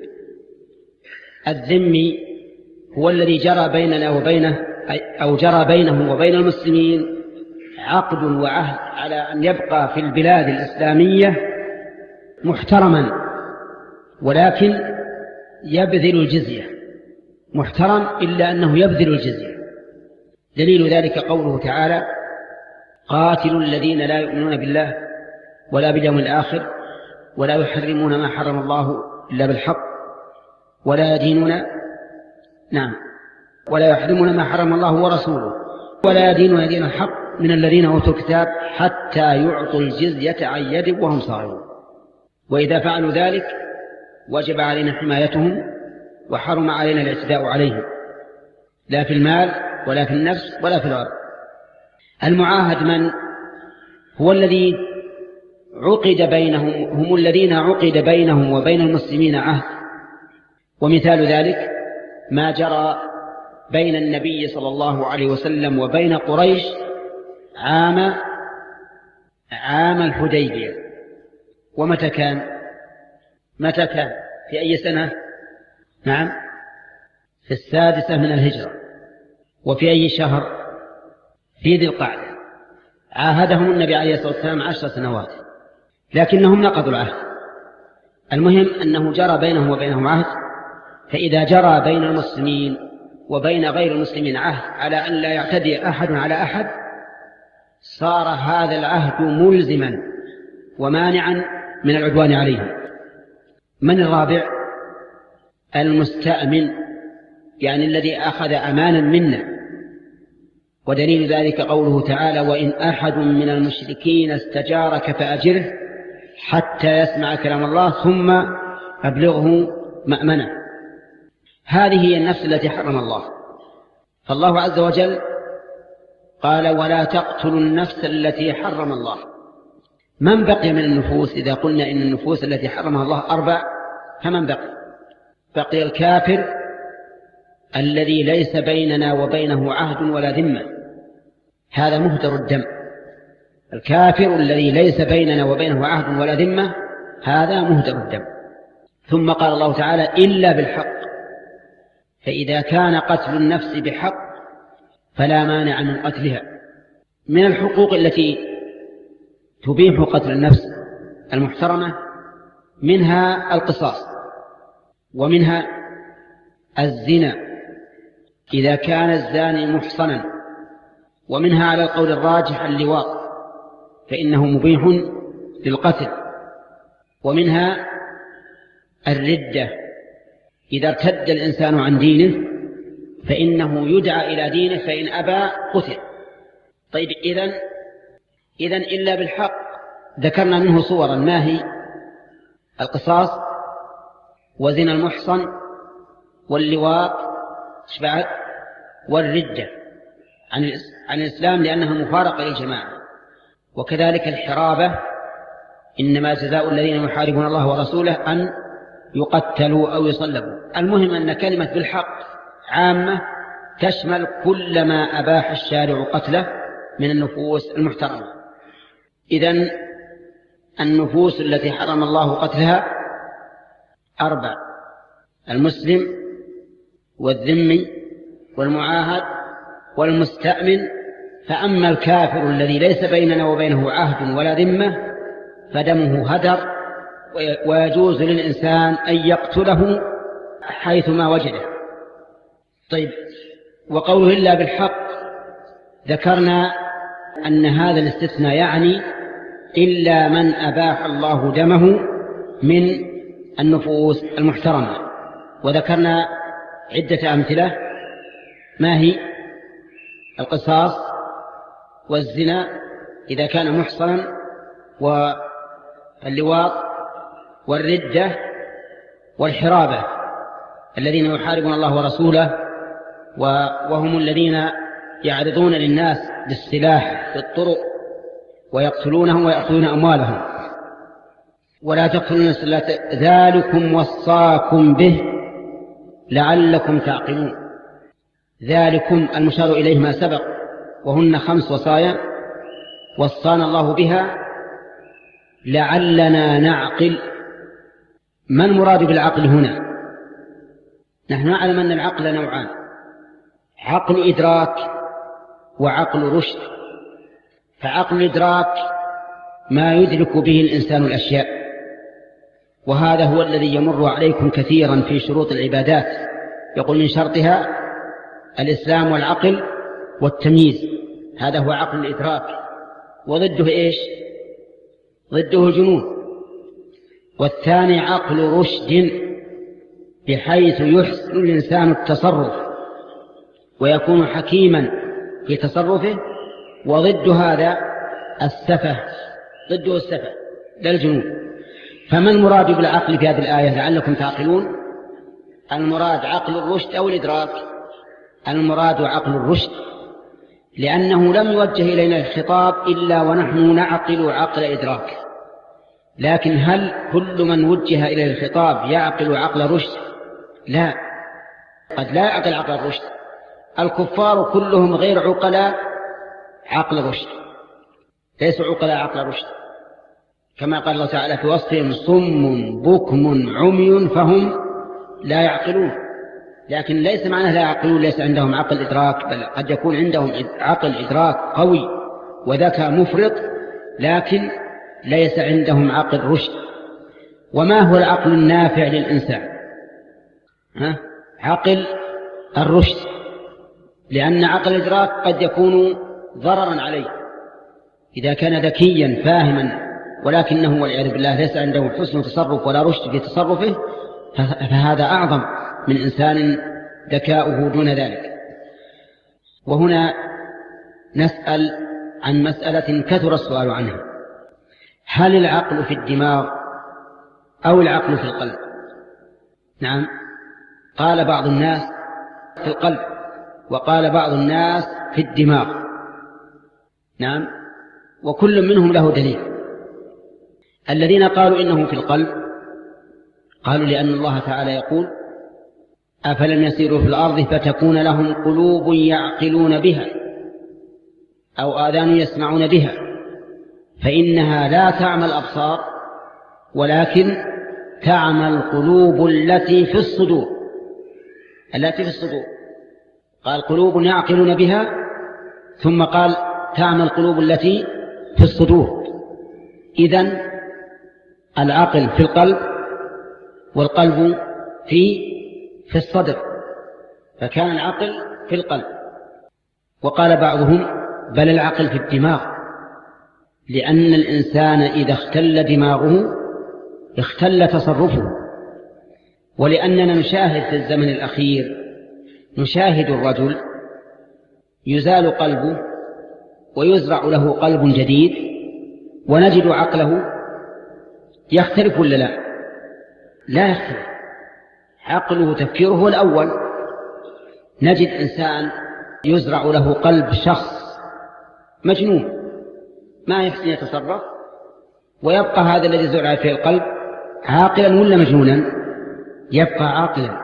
الذمي هو الذي جرى بيننا وبينه أو جرى بينه وبين المسلمين عقد وعهد على أن يبقى في البلاد الإسلامية محترما ولكن يبذل الجزية، محترم إلا أنه يبذل الجزية. دليل ذلك قوله تعالى: قاتلوا الذين لا يؤمنون بالله ولا باليوم الآخر ولا يحرمون ما حرم الله إلا بالحق ولا يحرمون ما حرم الله ورسوله ولا يدينون دين الحق من الذين أوتوا الكتاب حتى يعطوا الجزية عن يد وهم صاغرون. وإذا فعلوا ذلك وجب علينا حمايتهم وحرم علينا الاعتداء عليهم، لا في المال ولا في النفس ولا في الأرض. المعاهد من هو؟ الذي عقد بينهم، هم الذين عقد بينهم وبين المسلمين عهد. ومثال ذلك ما جرى بين النبي صلى الله عليه وسلم وبين قريش عام الحديبية. ومتى كان؟ في أي سنة؟ نعم، في 6 من الهجرة. وفي أي شهر؟ في ذي القعدة. عاهدهم النبي عليه الصلاة والسلام 10 سنوات، لكنهم نقضوا العهد. المهم أنه جرى بينهم وبينهم عهد، فإذا جرى بين المسلمين وبين غير المسلمين عهد على أن لا يعتدي أحد على أحد، صار هذا العهد ملزما ومانعا من العدوان عليهم. من الرابع؟ المستأمن، يعني الذي أخذ أمانا منا. ودليل ذلك قوله تعالى: وإن أحد من المشركين استجارك فأجره حتى يسمع كلام الله ثم أبلغه مأمنه. هذه هي النفس التي حرم الله. فالله عز وجل قال: ولا تقتلوا النفس التي حرم الله. من بقي من النفوس؟ إذا قلنا إن النفوس التي حرمها الله 4، فمن بقي الكافر الذي ليس بيننا وبينه عهد ولا ذمة، هذا مهدر الدم. الكافر الذي ليس بيننا وبينه عهد ولا ذمة هذا مهدر الدم. ثم قال الله تعالى: إلا بالحق. فإذا كان قتل النفس بحق فلا مانع من قتلها. من الحقوق التي تبيح قتل النفس المحترمة منها القصاص، ومنها الزنا إذا كان الزاني محصنا، ومنها على القول الراجح اللواط فإنه مبيح للقتل، ومنها الردة إذا ارتد الإنسان عن دينه فإنه يدعى إلى دينه فإن أبى قتل. طيب، إذن إلا بالحق ذكرنا منه صورا، ما هي؟ القصاص وزنا المحصن واللواط والردة عن الإسلام لأنها مفارقة للجماعة. وكذلك الحرابة، إنما جزاء الذين يحاربون الله ورسوله أن يقتلوا أو يصلبوا. المهم أن كلمة بالحق عامة تشمل كل ما أباح الشارع قتله من النفوس المحترمة. إذن النفوس التي حرم الله قتلها 4: المسلم والذمي والمعاهد والمستأمن. فأما الكافر الذي ليس بيننا وبينه عهد ولا ذمة فدمه هدر، ويجوز للإنسان أن يقتله حيثما وجده. طيب، وقوله إلا بالحق، ذكرنا أن هذا الاستثناء يعني إلا من أباح الله دمه من النفوس المحترمة، وذكرنا عدة أمثلة. ما هي؟ القصاص والزنا إذا كان محصنا، واللواط والردة والحرابة الذين يحاربون الله ورسوله، وهم الذين يعرضون للناس بالسلاح في الطرق ويقتلونهم ويأخذون أموالهم. ولا تقتلوا النفس التي ذلكم وصاكم به لعلكم تعقلون. ذلكم المشار إليه ما سبق، وهن 5 وصايا وصانا الله بها لعلنا نعقل. ما المراد بالعقل هنا؟ نحن نعلم أن العقل نوعان: عقل إدراك وعقل رشد. فعقل الإدراك ما يدرك به الإنسان الأشياء، وهذا هو الذي يمر عليكم كثيرا في شروط العبادات. يقول من شرطها الإسلام والعقل والتمييز. هذا هو عقل الإدراك. وضده إيش؟ ضده الجنون. والثاني عقل رشد، بحيث يحسن الإنسان التصرف ويكون حكيما في تصرفه. وضد هذا السفه، ضده السفه لا الجنون. فما المراد بالعقل في هذه الآية لعلكم تعقلون؟ المراد عقل الرشد أو الإدراك؟ المراد عقل الرشد، لأنه لم يوجه إلينا الخطاب إلا ونحن نعقل عقل إدراك. لكن هل كل من وجه إلى الخطاب يعقل عقل رشد؟ لا، قد لا يعقل عقل الرشد. الكفار كلهم غير عقلاء عقل رشد، ليسوا عقلاء عقل رشد، كما قال الله تعالى في وصفهم: صم بكم عمي فهم لا يعقلون. لكن ليس معناه لا يعقلون ليس عندهم عقل إدراك، بل قد يكون عندهم عقل إدراك قوي وذكاء مفرط، لكن ليس عندهم عقل رشد. وما هو العقل النافع للإنسان؟ عقل الرشد، لأن عقل الإدراك قد يكون ضررا عليه إذا كان ذكيا فاهما، ولكنه والعياذ بالله ليس عنده حسن تصرف ولا رشد في تصرفه، فهذا أعظم من إنسان ذكاؤه دون ذلك. وهنا نسأل عن مسألة كثر السؤال عنها: هل العقل في الدماغ أو العقل في القلب؟ نعم، قال بعض الناس في القلب، وقال بعض الناس في الدماغ. نعم، وكل منهم له دليل. الذين قالوا إنه في القلب قالوا لأن الله تعالى يقول: أفلم يسيروا في الأرض فتكون لهم قلوب يعقلون بها أو آذان يسمعون بها فإنها لا تعمى الأبصار ولكن تعمى القلوب التي في الصدور. التي في الصدور، قال قلوب يعقلون بها، ثم قال تعمى القلوب التي في الصدور. إذن العقل في القلب والقلب في الصدر، فكان العقل في القلب. وقال بعضهم: بل العقل في الدماغ، لأن الإنسان إذا اختل دماغه اختل تصرفه. ولأننا نشاهد في الزمن الأخير، نشاهد الرجل يزال قلبه ويزرع له قلب جديد، ونجد عقله يختلف ولا لا؟ لا يختلف، عقله تفكيره هو الأول. نجد إنسان يزرع له قلب شخص مجنون ما يحسن يتصرف، ويبقى هذا الذي زرع فيه القلب عاقلا ولا مجنونا؟ يبقى عاقلا.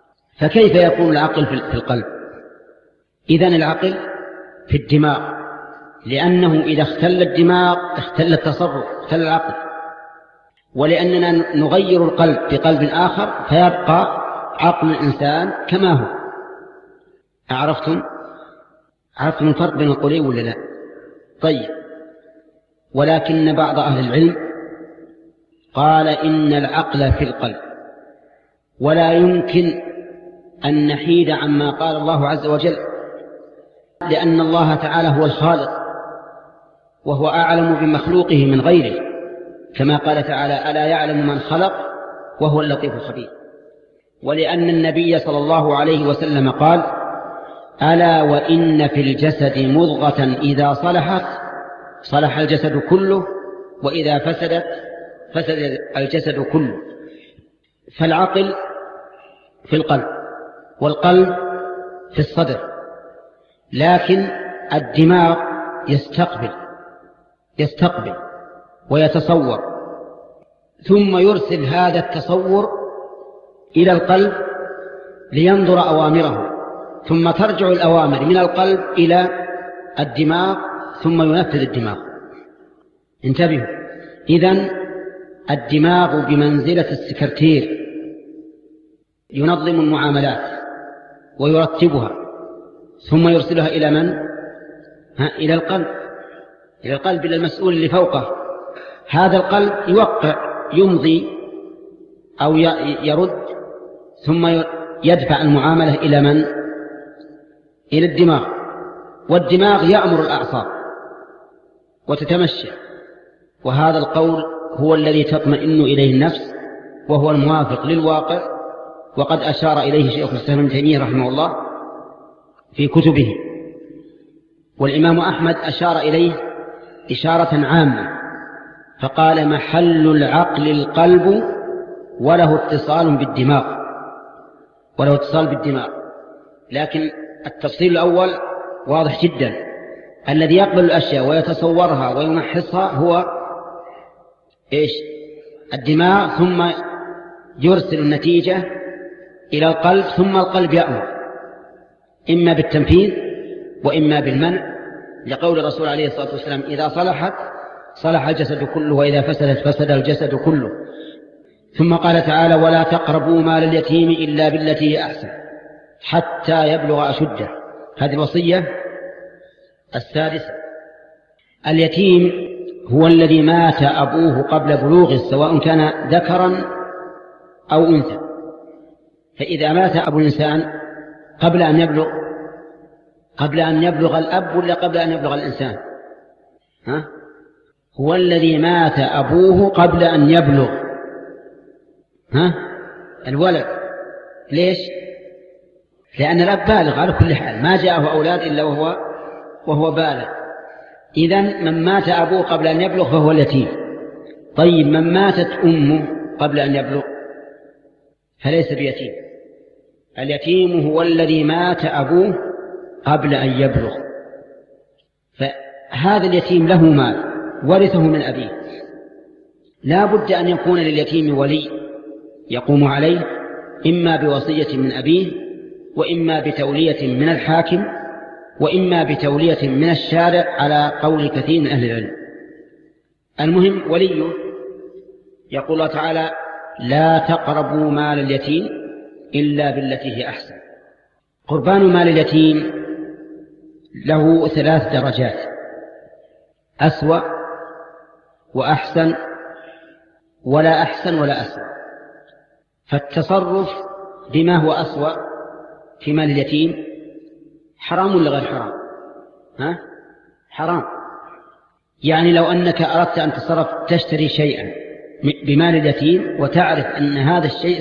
فكيف يكون العقل في القلب؟ إذن العقل في الدماغ، لأنه إذا اختل الدماغ اختل التصرف، اختل العقل، ولأننا نغير القلب بقلب آخر فيبقى عقل الإنسان كما هو. عرفتم الفرق بين القولين ولا لا؟ طيب. ولكن بعض أهل العلم قال إن العقل في القلب، ولا يمكن أن نحيد عما قال الله عز وجل، لأن الله تعالى هو الخالق وهو أعلم بمخلوقه من غيره، كما قال تعالى: ألا يعلم من خلق وهو اللطيف الخبير. ولأن النبي صلى الله عليه وسلم قال: ألا وإن في الجسد مضغة إذا صلحت صلح الجسد كله، وإذا فسدت فسد الجسد كله. فالعقل في القلب، والقلب في الصدر، لكن الدماغ يستقبل ويتصور، ثم يرسل هذا التصور إلى القلب لينظر أوامره، ثم ترجع الأوامر من القلب إلى الدماغ ثم ينفذ الدماغ. انتبهوا، إذن الدماغ بمنزلة السكرتير، ينظم المعاملات ويرتبها ثم يرسلها إلى من؟ إلى القلب، إلى المسؤول اللي فوقه. هذا القلب يوقع، يمضي أو يرد، ثم يدفع المعاملة إلى من؟ إلى الدماغ. والدماغ يأمر الأعصاب وتتمشى، وهذا القول هو الذي تطمئن إليه النفس، وهو الموافق للواقع، وقد أشار إليه شيخ الإسلام ابن تيمية رحمه الله في كتبه، والإمام أحمد أشار إليه إشارة عامة فقال: محل العقل القلب وله اتصال بالدماغ. لكن التفصيل الأول واضح جدا، الذي يقبل الأشياء ويتصورها ويمحصها هو إيش؟ الدماغ، ثم يرسل النتيجة إلى القلب، ثم القلب يأمر إما بالتنفيذ وإما بالمنع، لقول الرسول عليه الصلاة والسلام: إذا صلحت صلح الجسد كله، وإذا فسدت فسد الجسد كله. ثم قال تعالى: ولا تقربوا مال اليتيم إلا بالتي هي أحسن حتى يبلغ أشده. هذه الوصية السادسة. اليتيم هو الذي مات أبوه قبل بلوغه، سواء كان ذكرا أو أنثى. فإذا مات أبو الإنسان قبل أن يبلغ الأب ولا قبل أن يبلغ الإنسان؟ هو الذي مات أبوه قبل أن يبلغ الولد. ليش؟ لأن الأب بالغ على كل حال، ما جاءه أولاد إلا وهو بالغ. إذن من مات أبوه قبل أن يبلغ فهو اليتيم. طيب، من ماتت أمه قبل أن يبلغ فليس بيتيم. اليتيم هو الذي مات أبوه قبل أن يبلغ. فهذا اليتيم له مال ورثه من أبيه، لا بد أن يكون لليتيم ولي يقوم عليه، إما بوصية من أبيه، وإما بتولية من الحاكم، وإما بتولية من الشارع، على قول كثير من أهل العلم. المهم وليه. يقول الله تعالى: لا تقربوا مال اليتيم إلا بالتي هي أحسن. قربان مال اليتيم له 3 درجات: أسوأ، وأحسن، ولا أحسن ولا أسوأ. فالتصرف بما هو أسوأ في مال اليتيم حرام ولا غير حرام؟ حرام. يعني لو أنك أردت أن تصرف تشتري شيئا بمال اليتيم وتعرف أن هذا الشيء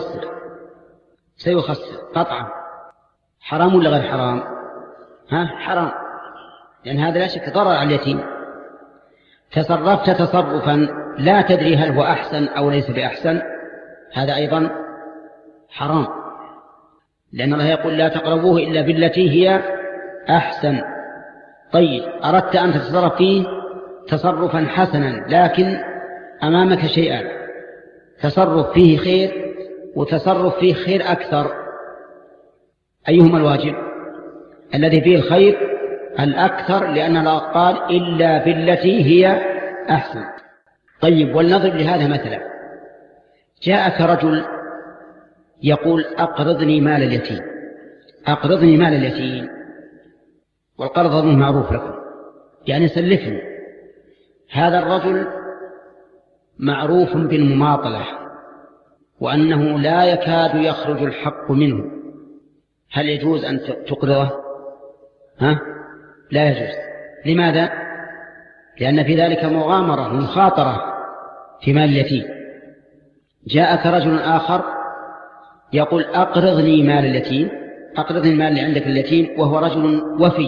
سيخسر قطعا، حرام ولا غير حرام؟ حرام، لأن هذا لا شك ضرر على اليتيم. تصرفت تصرفا لا تدري هل هو أحسن أو ليس بأحسن، هذا أيضا حرام، لأن الله يقول: لا تقربوه إلا بالتي هي أحسن. طيب، أردت أن تتصرف فيه تصرفا حسنا، لكن أمامك شيئان: تصرف فيه خير وتصرف فيه خير أكثر، أيهما الواجب؟ الذي فيه الخير الأكثر، لأن الله قال إلا بالتي هي أحسن. طيب، ولنضرب لهذا مثلا. جاءك رجل يقول أقرضني مال اليتيم، أقرضني مال اليتيم، والقرض أظن معروف لكم، يعني سلفني. هذا الرجل معروف بالمماطلة وأنه لا يكاد يخرج الحق منه. هل يجوز أن تقرضه؟ لا يجوز. لماذا؟ لأن في ذلك مغامرة ومخاطرة في مال اليتيم. جاءك رجل آخر يقول أقرضني مال اليتيم، أقرضني المال اللي عندك اليتيم، وهو رجل وفي،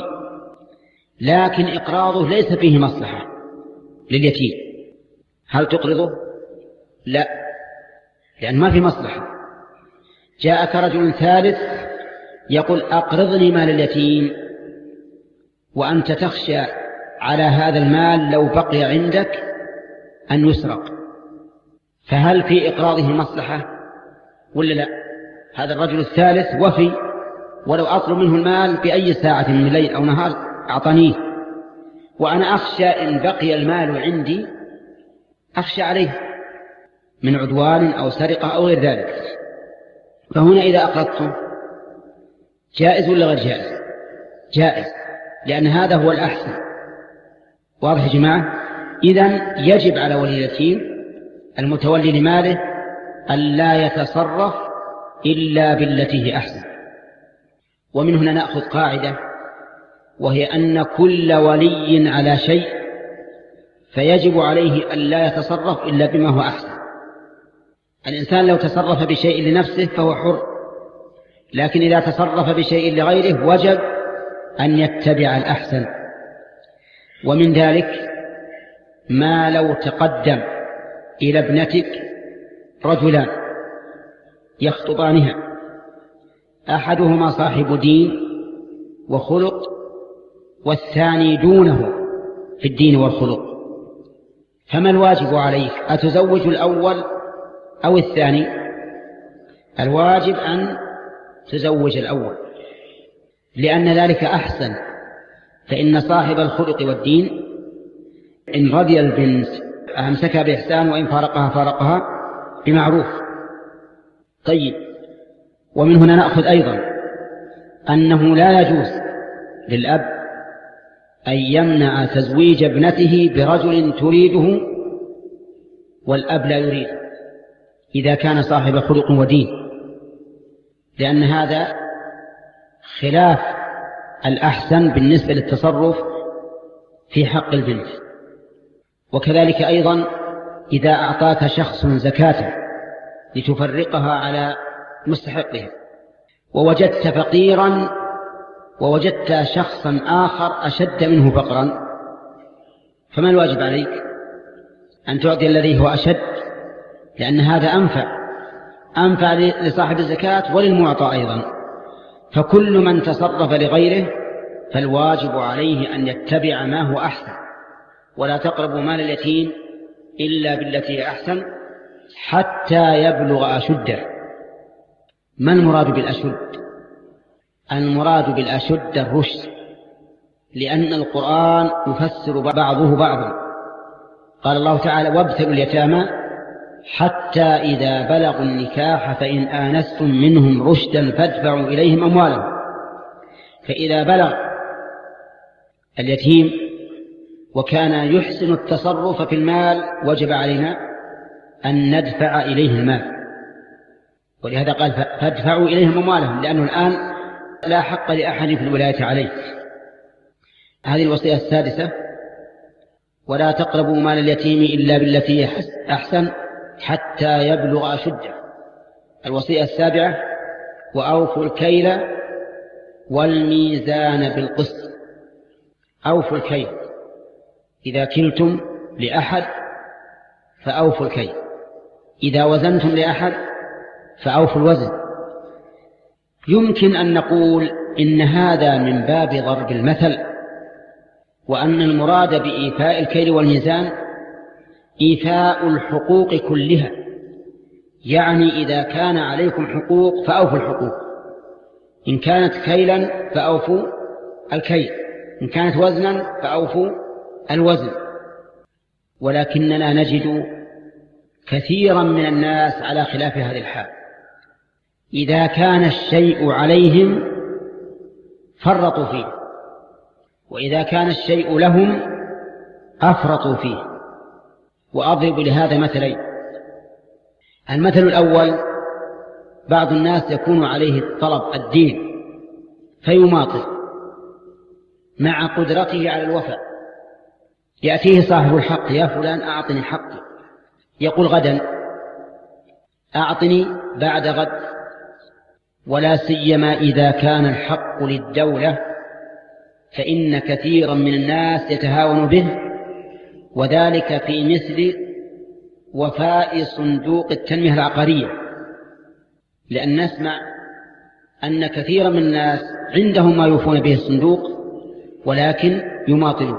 لكن إقراضه ليس فيه مصلحة لليتيم. هل تقرضه؟ لا، لأن ما في مصلحة. جاءك رجل ثالث يقول أقرضني مال اليتيم، وأنت تخشى على هذا المال لو بقي عندك أن يسرق، فهل في إقراضه مصلحة ولا لا؟ هذا الرجل الثالث وفي، ولو أطلب منه المال بأي ساعة من ليل أو نهار أعطانيه، وأنا أخشى إن بقي المال عندي أخشى عليه من عدوان أو سرقة أو غير ذلك. فهنا إذا أقرضته جائز ولا غير جائز؟ جائز، لأن هذا هو الأحسن. واضح يا جماعة؟ إذن يجب على ولي اليتيم المتولي لماله أن لا يتصرف إلا بالتي هي أحسن. ومن هنا نأخذ قاعدة، وهي أن كل ولي على شيء فيجب عليه أن لا يتصرف إلا بما هو أحسن. الإنسان لو تصرف بشيء لنفسه فهو حر، لكن إذا تصرف بشيء لغيره وجب أن يتبع الأحسن. ومن ذلك ما لو تقدم إلى ابنتك رجلان يخطبانها، أحدهما صاحب دين وخلق والثاني دونه في الدين والخلق، فما الواجب عليك؟ أتزوج الأول أو الثاني؟ الواجب أن تزوج الأول، لأن ذلك أحسن. فإن صاحب الخلق والدين إن رضي البنت أمسكها بإحسان، وإن فارقها فارقها بمعروف. طيب، ومن هنا نأخذ أيضا أنه لا يجوز للأب أن يمنع تزويج ابنته برجل تريده والأب لا يريد إذا كان صاحب خلق ودين، لأن هذا خلاف الأحسن بالنسبة للتصرف في حق البنت. وكذلك أيضا إذا أعطاك شخص زكاة لتفرقها على مستحقها، ووجدت فقيرا ووجدت شخصا آخر أشد منه فقرا، فما الواجب عليك؟ أن تعطي الذي هو أشد، لأن هذا أنفع لصاحب الزكاة وللمعطى أيضا. فكل من تصرف لغيره فالواجب عليه أن يتبع ما هو أحسن. ولا تقربوا مال اليتيم إلا بالتي هي أحسن حتى يبلغ أشده. ما المراد بالأشد؟ المراد بالأشد الرشد، لأن القرآن يفسر بعضه بعضا. قال الله تعالى: وابتلوا اليتامى حتى إذا بلغوا النكاح فإن آنستم منهم رشدا فادفعوا إليهم أموالهم. فإذا بلغ اليتيم وكان يحسن التصرف في المال وجب علينا أن ندفع إليه المال، ولهذا قال فادفعوا إليهم أموالهم، لأنه الآن لا حق لأحد في الولاية عليه. هذه الوصية السادسة: ولا تقربوا مال اليتيم إلا بالتي أحسن حتى يبلغ أشده. الوصية السابعة: وأوفوا الكيل والميزان بالقسط. أوفوا الكيل، إذا كلتم لأحد فأوفوا الكيل، إذا وزنتم لأحد فأوفوا الوزن. يمكن أن نقول إن هذا من باب ضرب المثل، وأن المراد بإيفاء الكيل والميزان إيفاء الحقوق كلها، يعني إذا كان عليكم حقوق فأوفوا الحقوق، إن كانت كيلا فأوفوا الكيل، إن كانت وزنا فأوفوا الوزن. ولكننا نجد كثيرا من الناس على خلاف هذه الحال، إذا كان الشيء عليهم فرطوا فيه، وإذا كان الشيء لهم أفرطوا فيه. وأضرب لهذا مثلين. المثل الأول: بعض الناس يكون عليه الطلب الدين فيماطل مع قدرته على الوفاء، يأتيه صاحب الحق: يا فلان أعطني حقي، يقول غدا، أعطني بعد غد. ولا سيما إذا كان الحق للدولة، فإن كثيرا من الناس يتهاون به، وذلك في مثل وفاء صندوق التنمية العقارية. لأن نسمع أن كثيرا من الناس عندهم ما يوفون به الصندوق ولكن يماطلون.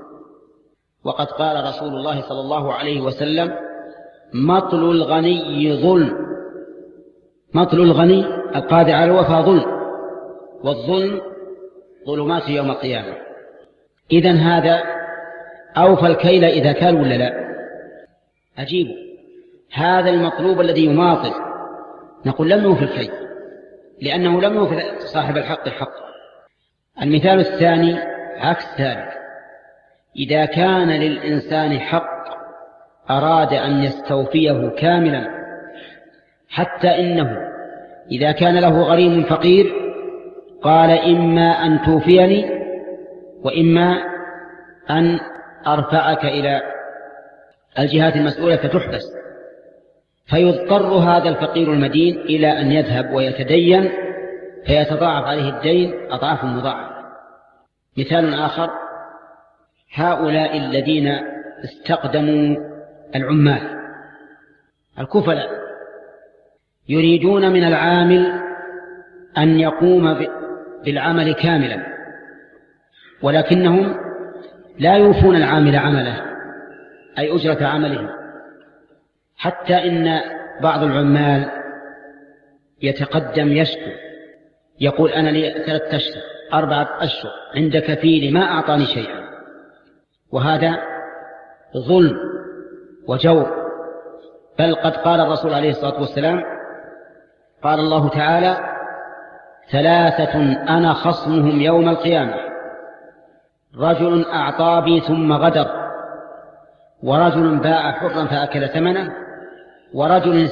وقد قال رسول الله صلى الله عليه وسلم: مطل الغني ظلم. مطل الغني القادر على الوفاء ظلم، والظلم ظلمات يوم القيامة. إذن هذا أوفى الكيل إذا كان ولا لا؟ أجيب. هذا المطلوب الذي يماطل نقول لم يوفي الكيل، لأنه لم يوفي صاحب الحق الحق. المثال الثاني عكس ذلك: إذا كان للإنسان حق أراد أن يستوفيه كاملا، حتى إنه إذا كان له غريم فقير قال: إما أن توفيني وإما أن أرفعك إلى الجهات المسؤولة فتحبس. فيضطر هذا الفقير المدين إلى أن يذهب ويتدين، فيتضاعف عليه الدين أضعاف مضاعفة. مثال آخر: هؤلاء الذين استقدموا العمال الكفلاء يريدون من العامل أن يقوم بالعمل كاملا، ولكنهم لا يوفون العامل عمله، أي أجرة عمله. حتى إن بعض العمال يتقدم يشكو، يقول: أنا لي 3 أشهر 4 أشهر عند كفيلي ما أعطاني شيئا. وهذا ظلم وجور. بل قد قال الرسول عليه الصلاة والسلام: قال الله تعالى: 3 أنا خصمهم يوم القيامة: رجل أعطى بي ثم غدر، ورجل باع حرا فأكل ثمنه، ورجل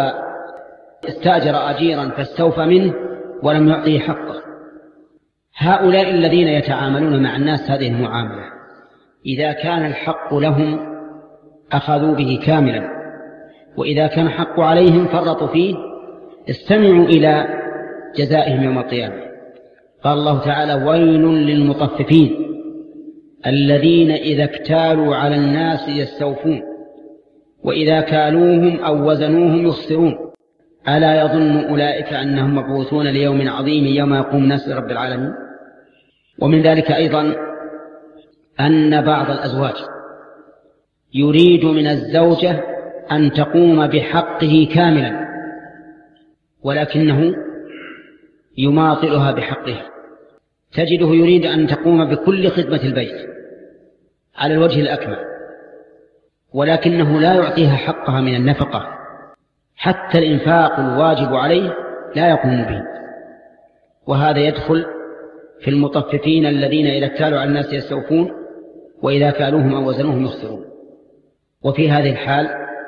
استأجر أجيرا فاستوفى منه ولم يعطيه حقه. هؤلاء الذين يتعاملون مع الناس هذه المعاملة إذا كان الحق لهم أخذوا به كاملا، وإذا كان الحق عليهم فرطوا فيه، استمعوا إلى جزائهم يوم القيامة. قال الله تعالى: ويل للمطففين الذين إذا اكتالوا على الناس يستوفون وإذا كالوهم أو وزنوهم يخسرون ألا يظن أولئك أنهم مبعوثون ليوم عظيم يوم يقوم الناس لرب العالمين. ومن ذلك أيضا أن بعض الأزواج يريد من الزوجة أن تقوم بحقه كاملا، ولكنه يماطلها بحقها. تجده يريد أن تقوم بكل خدمة البيت على الوجه الأكمل، ولكنه لا يعطيها حقها من النفقة، حتى الإنفاق الواجب عليه لا يقوم به. وهذا يدخل في المطففين الذين إذا اكتالوا على الناس يستوفون وإذا كالوهم أو وزنوهم يخسرون. وفي هذه الحال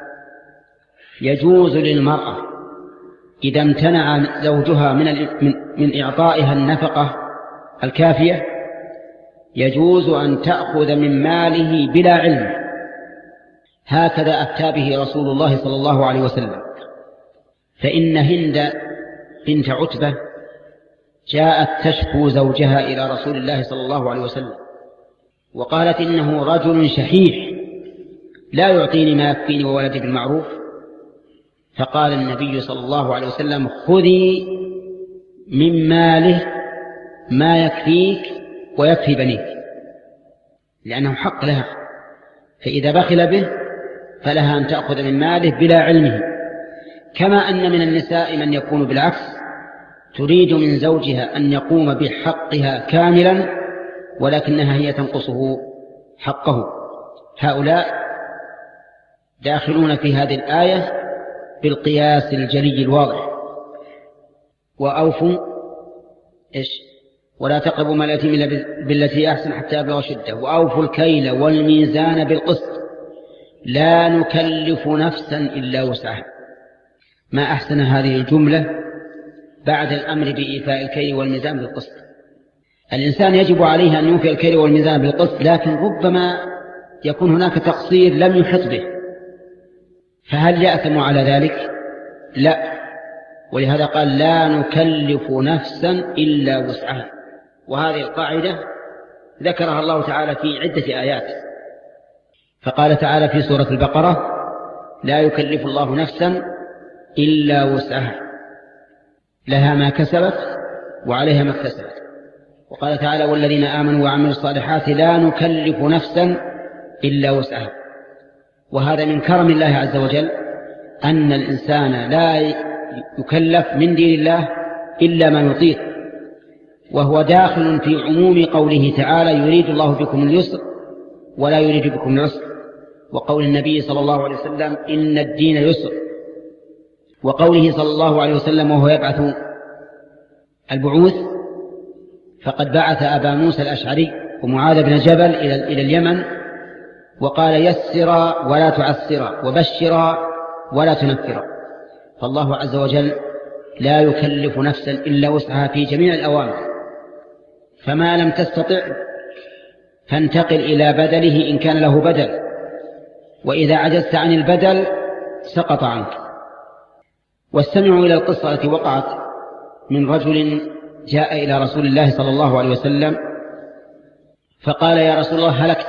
يجوز للمرأة إذا امتنع زوجها من إعطائها النفقة الكافية، يجوز أن تأخذ من ماله بلا علم. هكذا أفتى به رسول الله صلى الله عليه وسلم. فإن هند بنت عتبة جاءت تشكو زوجها إلى رسول الله صلى الله عليه وسلم، وقالت: إنه رجل شحيح لا يعطيني ما يكفيني وولدي بالمعروف. فقال النبي صلى الله عليه وسلم: خذي من ماله ما يكفيك ويكفي بنيك، لأنه حق لها، فإذا بخل به فلها أن تأخذ من ماله بلا علمه. كما أن من النساء من يكون بالعكس، تريد من زوجها أن يقوم بحقها كاملا ولكنها هي تنقصه حقه. هؤلاء داخلون في هذه الآية بالقياس الجلي الواضح. وأوفوا ولا تقربوا مال اليتيم إلا بالتي أحسن حتى يبلغ أشده وأوفوا الكيل والميزان بالقسط لا نكلف نفسا إلا وسعها. ما أحسن هذه الجملة بعد الأمر بإيفاء الكيل والميزان بالقسط. الإنسان يجب عليه أن يوفي الكيل والميزان بالقسط، لكن ربما يكون هناك تقصير لم يحط به، فهل يأثم على ذلك؟ لا، ولهذا قال لا نكلف نفسا إلا وسعها. وهذه القاعدة ذكرها الله تعالى في عدة آيات، فقال تعالى في سورة البقرة لا يكلف الله نفسا إلا وسعها لها ما كسبت وعليها ما اكتسبت. وقال تعالى والذين آمنوا وعملوا الصالحات لا نكلف نفسا إلا وسعها. وهذا من كرم الله عز وجل أن الإنسان لا يكلف من دين الله إلا ما يطيق، وهو داخل في عموم قوله تعالى يريد الله بكم اليسر ولا يريد بكم العسر، وقول النبي صلى الله عليه وسلم إن الدين يسر، وقوله صلى الله عليه وسلم وهو يبعث البعوث فقد بعث أبا موسى الأشعري ومعاذ بن جبل إلى اليمن وقال يسرا ولا تعسرا وبشرا ولا تنفرا. فالله عز وجل لا يكلف نفسا إلا وسعها في جميع الأوامر، فما لم تستطع فانتقل إلى بدله إن كان له بدل، وإذا عجزت عن البدل سقط عنك. واستمعوا إلى القصة التي وقعت من رجل جاء إلى رسول الله صلى الله عليه وسلم فقال يا رسول الله هلكت.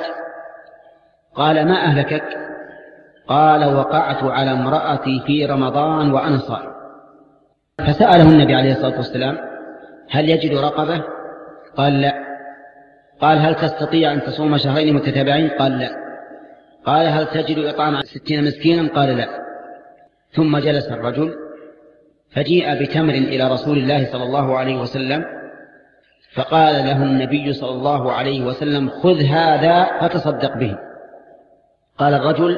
قال ما أهلكك؟ قال وقعت على امرأتي في رمضان وأنا صائم. فسأله النبي عليه الصلاة والسلام هل يجد رقبة؟ قال لا. قال هل تستطيع أن تصوم شهرين متتابعين؟ قال لا. قال هل تجد إطعام 60 مسكينا؟ قال لا. ثم جلس الرجل فجيء بتمر إلى رسول الله صلى الله عليه وسلم فقال له النبي صلى الله عليه وسلم خذ هذا فتصدق به. قال الرجل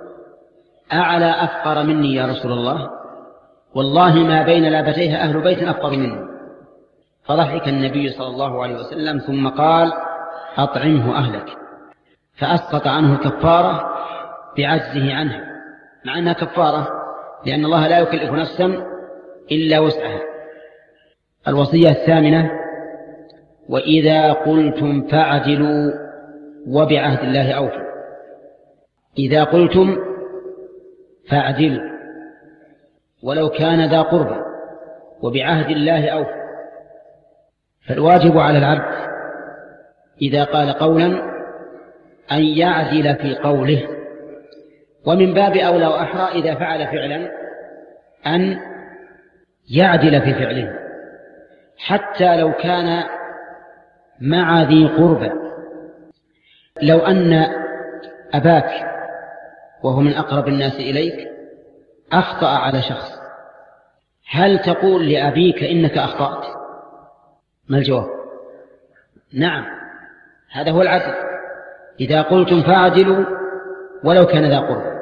أعلى أفقر مني يا رسول الله، والله ما بين لابتيها أهل بيت أفقر مني. فضحك النبي صلى الله عليه وسلم ثم قال أطعمه أهلك، فأسقط عنه الكفارة بعجزه عنها، مع أنها كفارة لأن الله لا يكلف نفسا إلا وسعها. الوصية الثامنة وإذا قلتم فاعدلوا وبعهد الله أوفوا. إذا قلتم فاعدلوا ولو كان ذا قربى وبعهد الله أوفوا. فالواجب على العبد إذا قال قولا أن يعدل في قوله، ومن باب أولى وأحرى إذا فعل فعلا أن يعدل في فعله حتى لو كان مع ذي قربى. لو أن أباك وهو من أقرب الناس إليك أخطأ على شخص، هل تقول لأبيك إنك أخطأت؟ ما الجواب؟ نعم، هذا هو العدل. إذا قلتم فاعدلوا ولو كان ذا قربى.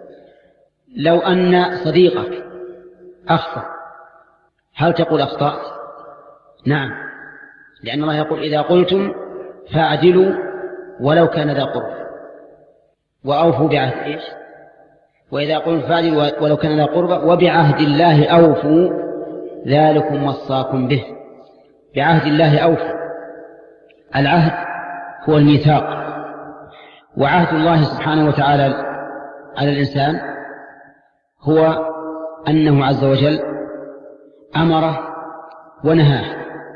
لو أن صديقك أخطأ هل تقول أخطأت؟ نعم، لأن الله يقول إذا قلتم فاعدلوا ولو كان ذا قربى وأوفوا بعهد إيش؟ وإذا قلتم فاعدلوا ولو كان ذا قربى وبعهد الله أوفوا ذلكم وصاكم به. بعهد الله أوفوا. العهد هو الميثاق، وعهد الله سبحانه وتعالى على الإنسان هو أنه عز وجل أمره ونهاه،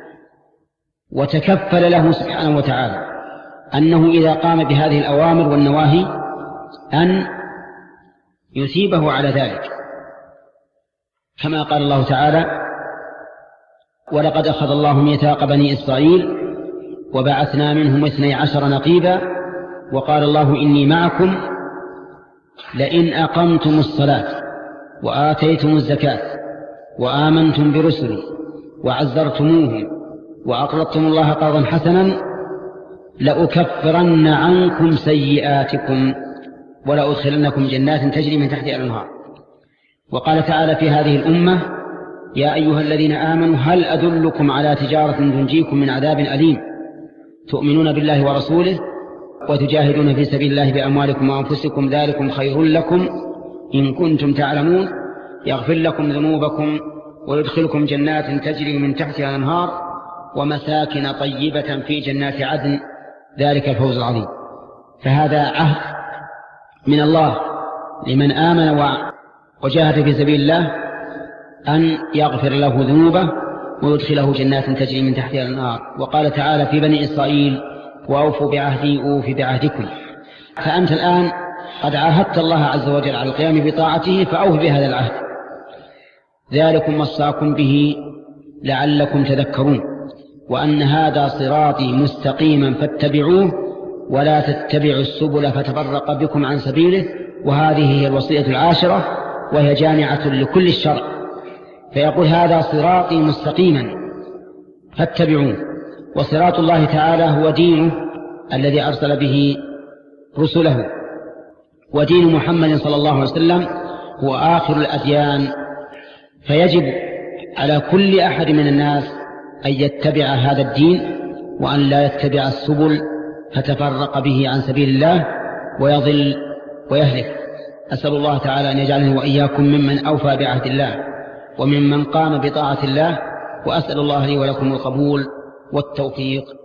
وتكفل له سبحانه وتعالى أنه إذا قام بهذه الأوامر والنواهي أن يثيبه على ذلك، كما قال الله تعالى ولقد أخذ الله ميثاق بني إسرائيل وبعثنا منهم 12 نقيبا وقال الله إني معكم لئن أقمتم الصلاة وآتيتم الزكاة وآمنتم برسلي وعزرتموهم وأقرضتم الله قرضا حسنا لأكفرن عنكم سيئاتكم ولأدخلنكم جنات تجري من تحتها الأنهار. وقال تعالى في هذه الأمة: يا أيها الذين آمنوا هل أدلكم على تجارة تنجيكم من عذاب أليم تؤمنون بالله ورسوله وتجاهدون في سبيل الله بأموالكم وأنفسكم ذلكم خير لكم إن كنتم تعلمون يغفر لكم ذنوبكم ويدخلكم جنات تجري من تحتها الأنهار ومساكن طيبة في جنات عدن ذلك الفوز العظيم. فهذا عهد من الله لمن آمن وجاهد في سبيل الله أن يغفر له ذنوبه ويدخله جنات تجري من تحتها الأنهار. وقال تعالى في بني إسرائيل: وأوفوا بعهدي أوف بعهدكم. فأنت الآن قد عاهدت الله عز وجل على القيام بطاعته فأوف بهذا العهد. ذلكم وصاكم به لعلكم تذكرون وأن هذا صراطي مستقيما فاتبعوه ولا تتبعوا السبل فتفرق بكم عن سبيله. وهذه هي الوصية العاشرة وهي جامعة لكل الشرع. فيقول: هذا صراطي مستقيما فاتبعوه. وصراط الله تعالى هو دينه الذي أرسل به رسله، ودين محمد صلى الله عليه وسلم هو آخر الأديان. فيجب على كل أحد من الناس أن يتبع هذا الدين وأن لا يتبع السبل فتفرق به عن سبيل الله ويضل ويهلك. أسأل الله تعالى أن يجعلني وإياكم ممن أوفى بعهد الله وممن قام بطاعة الله، وأسأل الله لي ولكم القبول والتوفيق.